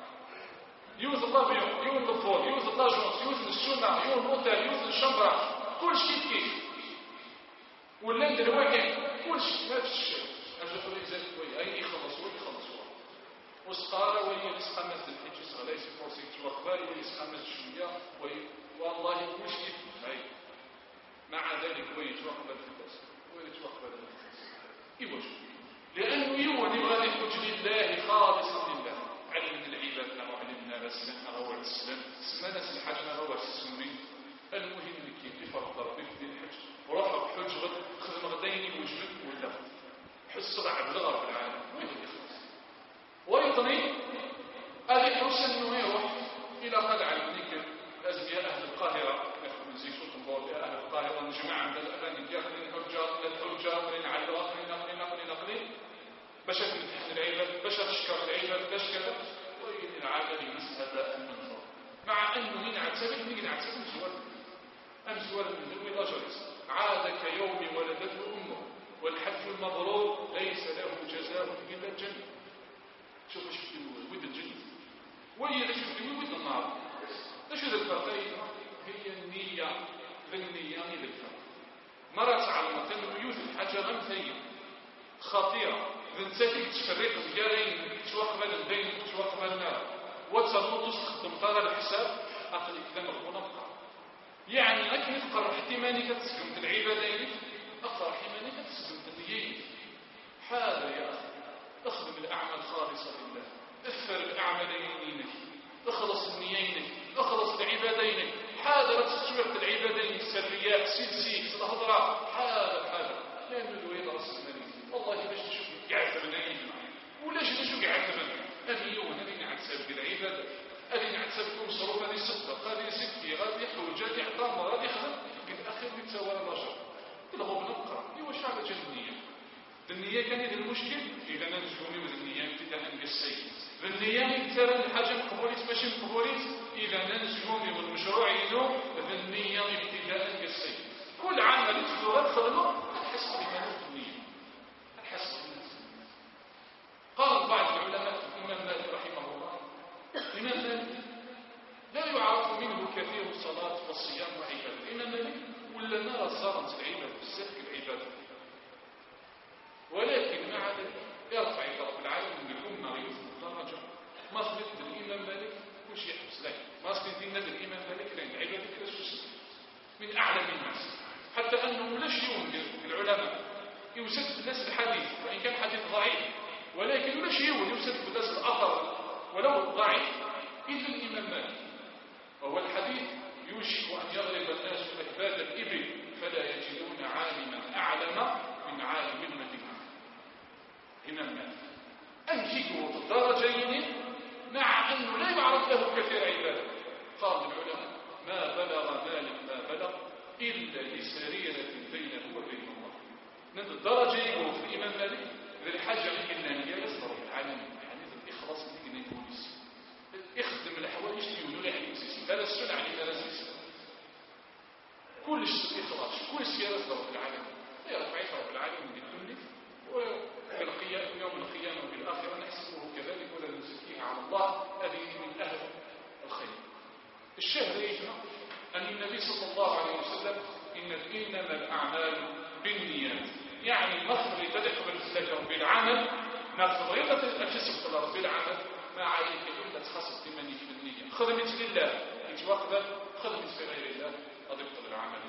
يوز الله بيوم يوز الفور يوز الله جونس يوز السنة يوز الموتى يوز الشمبرة كل شيء كيف ولا ندير واحد كل شيء نفس الشيء. أجل قولي زاد كوي أي يخلصوا وسقارة وهي تسخمت الحج صغير ليس فرصي توقبال وهي تسخمت شوية والله كل شيء مع ذلك وهي توقبل في الدرس وهي توقبل الدرس إيوه، لأنه يوني غادي يحج لله خالصا لله. علمنا العباد وعلمنا رسلنا هو السلام سمانا الحاجنا هو السمي. المهم اللي كيف فرض ربي في الحج وروح بحج غد خدم غدين وجبت ولا حس رعب لغرب العالم وين يخلص ويطني هذه حرص انه يروح الى قد علمنيك لازم يا اهل القاهره ناخذ نزيد ونقول يا اهل القاهره نجمع عند الاغاني ياخذ الحجه نعلق نقلي باش نمتحن العباد باش تشكر العباد باش كذا وين العادة هذا المنظر مع انه من نعتبر امزوال من ذوي الاجرس عاد كيوم ولدته امه والحج المبرور ليس له جزاء الا الجنه. شوف ايش ود الجنه وهي ايش ود النار. ايش هذا الفرق؟ هي النيه هي الفرق. مرة تعلمت انه يوجد حاجه غمثيه خطيره بنتاتك تفرق ديالين توقبل الدين توقبل النار وتصدق تستخدم طار الحساب اقل كذا مغبونه بقى يعني اكيد تقرر احتمالي كتسكن العبادين اقرر احتمالي كتسكن النيين. هذا يا اخي اخدم الاعمال خالصه لله، اثر الاعمالين اخلص النيين اخلص العبادين. هذا تسويق العبادين السريات سلسيك الهضره هذا لانه لو يدرس المالي والله باش تشوف يعتمد علينا ولا شو يعتمد أميون هذه نعتسب بالعبادة هذه نعتسب مصروف هذه صدق هذه سكي هذه حوجة هذه احتمر هذه خدم بالأخير يتساوى الرجل تلغوا بنقرأ إيوا شعب النية. النية كان هذا المشكل إذا ننجوني النية ابتداء بالسيد النية ترى الحاجة مقبوليت ماشي مقبوليت إذا ننجوني والمشروع ينو النية ابتداء بالسيد كل عمل تدور خدمه حسب إيمانه النية حسب. قال بعض العلماء الإمام مالك رحمه الله الإمام مالك لا يعرف منه كثير الصلاة والصيام وعبادة. الإمام مالك ولا نرى الزرنة العبادة بالسلك العبادة ولكن مع ذلك يرفع رب العالمين من الأمة يوثق درجة ما صدت الإمام مالك كل شيء يحبس لك ما صدت النادي الإمام مالك لأن العبادة كلا سوسي من أعلم الناس حتى أنه لا شيء العلماء يوسف الناس الحديث وإن كان حديث ضعيف ولكن لا شيء يوسف الناس الأثر ولو ضعيف إلا الإمام مالك وهو الحديث يوشك أن يغلب الناس أكباد الإبل فلا يجدون عالما أعلم من عالم المدينة. إمام مالك أنشكه الدرجين مع أنه لا يعرف له كثير عبادة. قال العلماء ما بلغ مالك ما بلغ إلا لسريرة بينه وبين الله. من الدرجة يقول في الإمام مالك للحاجة الإنانية يصدر العالم يعني الإخلاص اللي يكون يخدم الحوائج اللي يقولوا عليه سيسي هذا السنة عليه هذا سيسي كل شيء إخلاص كل شيء يصدر في العالم يرفع رب العالم من الدنيا وفي يوم القيامة وبالآخرة نحسبه كذلك ولا نزكيه على الله هذه من أهل الخير. الشهر يجمع أن النبي صلى الله عليه وسلم إنما الأعمال بالنيات. يعني المصدر اللي تقبل الزكاة بالعمل ناخذ غير الجسم طلب بالعمل ما عليك إلا تخصص بمني في النية. خدمت لله يتوقف، خدمت في غير الله أضبط بالعمل.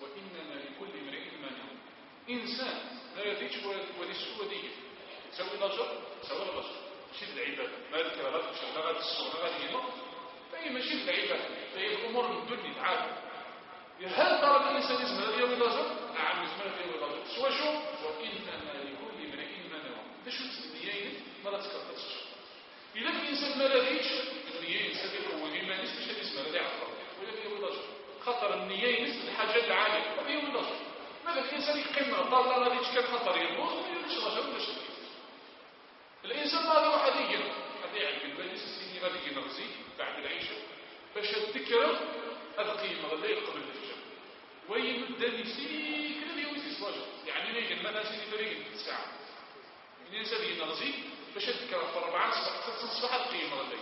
وإنما لكل امرئ ما نوى. إنسان لا يديش ولي سوى دي تسوي الأجر تسوي الأجر ماشي العبادة ما ذكر غير ما غير الصور ما غير هنا فهي ماشي العبادة فهي الأمور من الدنيا عادة. هل ترى الإنسان يسمى هذا يوم الأجر؟ نعم يسمى هذا يوم الأجر. سوى شو؟ وإنما لكل امرئ ما نوى. شو النيين ما لا تكررتش. إذا الإنسان ما لديش النيين سبب وإيمان مش يسمى هذا يعرف ولا يوم الأجر. خطر النيين مثل الحاجات العالية هذا يوم الأجر. ماذا الإنسان يقيم طال لا غاديش كان خطر يموت وما يديرش رجل ولا شيء. الإنسان غادي وحديا غادي يعرف بالباليس السيني غادي ينغزي بعد العيشة باش تذكر هذا القيمة غادي يقبل الفجر ويمد نسيك الذي يوسيس رجل يعني نيجي المناسين يدرين الساعة الإنسان ينغزي باش تذكر في 4 تصبح القيمة غادي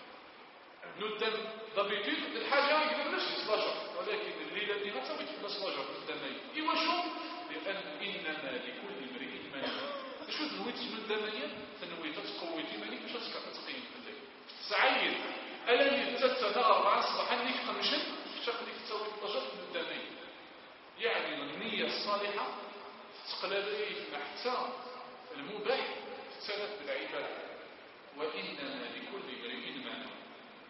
ندم ضبيطيك الحاجة يقدر نفس رجل ولكن الليلة دي ما تسوي بس رجل ندمي إيوا شو؟ لأن إنما لكل امرئ ما نوى. شو نويت من الدمية تنويت تقويتي مالك باش تقيم في الليل سعيد ألم يتسنى 4 صباحا ليك قمشن شكلك تسوي الرجل من الدمية يعني النية الصالحة تقلب حتى المباح تتسلف بالعبادة وإنما لكل امرئ ما نوى.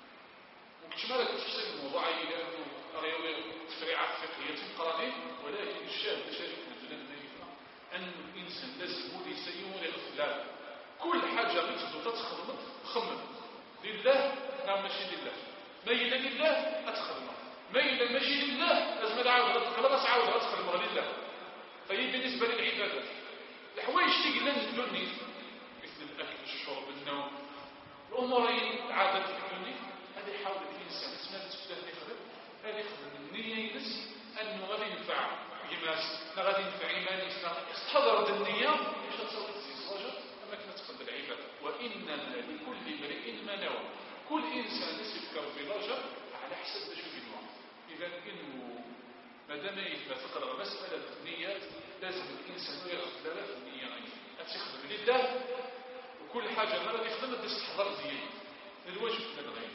وكما لك تفسير الموضوع لأنه أغيوي تفريعات فقهية تنقرانين ولكن الشاهد مثلا أن الإنسان لازم يسيم ويغفل كل حاجة تبدو تتخدم خمم لله نعم ماشي لله ما إلا لله أتخدم ما إلا ماشي لله لازم نعاود خلاص عاود أتخدم لله. فهي بالنسبة للعبادات الحوايج اللي قلنا الدنيا مثل الأكل الشرب النوم الأمورين عادة في الدنيا هذا يحاول الإنسان اسمها تبدأ يخدم هذا يخدم النية ينس أنه غادي ينفع يماس غادي ينفع إيماني استحضرت النية باش تصور الزواج أما كنا تقبل العبادة وإنما لكل امرئ ما نوى. كل إنسان يفكر في رجل على حسب باش ينوى. إذا إنه مادام يتقرر مسألة النيات لازم الإنسان ياخذ في النية تخدم لله وكل حاجة ما غادي يخدم تستحضر ديالي الواجب لا نغير.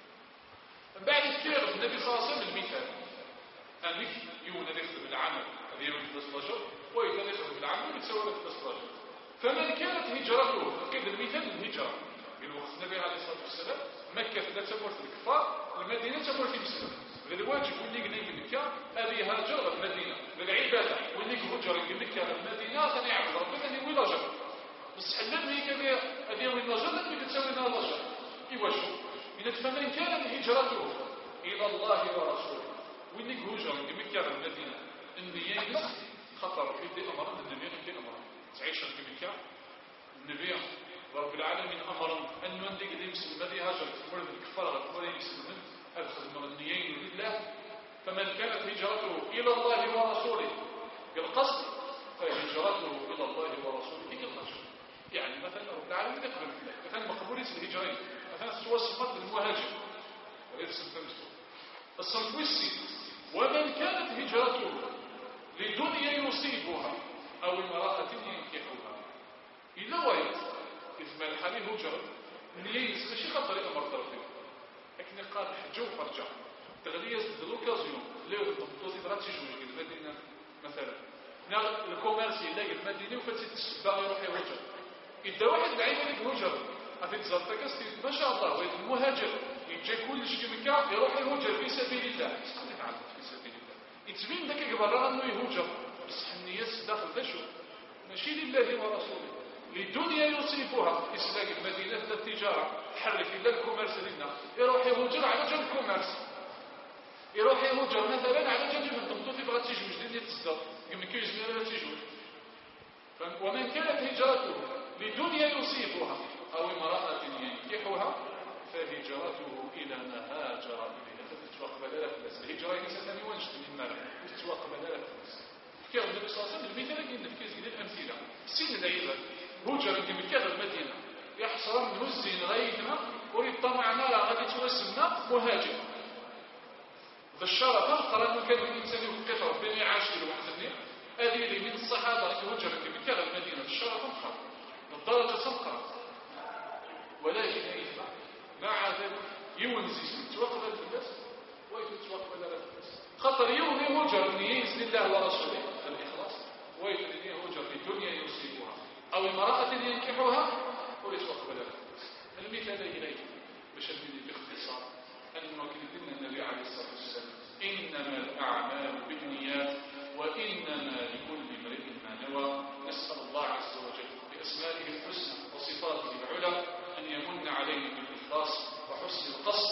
من بعد كثير النبي صلى الله عليه وسلم المثال أنك يونا يخدم العمل هذا يوم الرجل وإذا يخدم العمل يتسوى لك الرجل. فمن كانت هجرته كيف المثال الهجرة من وقت النبي عليه الصلاة والسلام مكة لا تمر في الكفار والمدينة تمر في المسلمين. الواجب واللي قلنا مكة هذه هاجر المدينة للعبادة واللي هجر مكة المدينة تنعبد ربنا يوي رجل بس حلمني كذا هذه يوم الرجل لكن تسوي لنا رجل يواجه من فمن كانت هجرته إلى الله ورسوله واللي هجر مكة المدينة النية نسخ خطر في أمر النبي في أمر تعيش في مكة النبي رب العالمين أمر أن يندق لمسلم الذي هاجر تمر الكفار تمر المسلمين أدخل من النيين لله. فمن كانت هجرته إلى الله ورسوله بالقصد فهجرته إلى الله ورسوله بالقصد. يعني مثلا رب العالمين يقبل الله مثلا مقبولية الهجرين مثلا سوى الصفات المهاجر وليس التمسك الصنفوسي. ومن كانت هجرته لدنيا يصيبها أو امرأة ينكحها إذا ويت إذ الحالي هجر النية ماشي خطر أمر طرفين لكن قال حجة وفرجة تغلية لوكازيون ليه الضبطوزي بغات تجوج المدينة مثلا الكوميرسي يلاقي المدينة وفتت السباق يروح يهجر. إذا واحد العيب اللي هجر غادي تزرطك ما شاء الله ويد المهاجر يجي كل شيء مكا يروح يهجر في سبيل الله شكون يتعلم في سبيل الله يتبين داك قبل انه يهجر بصح النية داخل ذا شو ماشي لله ورسوله للدنيا يصيبها إسلاك المدينة التجارة حرك إلا الكوميرس لنا يروح يهجر على جنب الكوميرس يروح يهجر مثلا على جنب الضبطوط يبغى تجوج لين تصدر يمكن يجي لا تجوج. ومن كانت هجرته لدنيا يصيبها أو امرأة ينكحها فهجرته إلى ما هاجر إليه. تتوقف على الناس الهجرة ليست ثاني وانشد من مال تتوقف على الناس. كان النبي صلى الله عليه وسلم المثال قلنا في كثير من الأمثلة سن العباد هجر في مكة المدينة يحصر منه الزين غيثنا ويطمع نارا غادي توسمنا مهاجر. ذا الشرف قرأ كان الإنسان يفقط ربنا يعاش لوحده هذه اللي من الصحابة هجر في مكة المدينة الشرف انقر الدرجة تنقر ولكن إذا مع ذلك يونزي توقف الناس ويتوقف على الناس خطر يوم هوجر النية لله ورسوله الإخلاص، ويجد النية هوجر في الدنيا يصيبها أو امرأة ينكحها وليتوقف لها. المثال إليه بشكل باختصار أن وكلنا النبي عليه الصلاة والسلام إنما الأعمال بالنيات وإنما لكل امرئ ما نوى. نسأل الله عز وجل بأسمائه الحسنى وصفاته العلى أن يمن علينا بالإخلاص وحسن القصد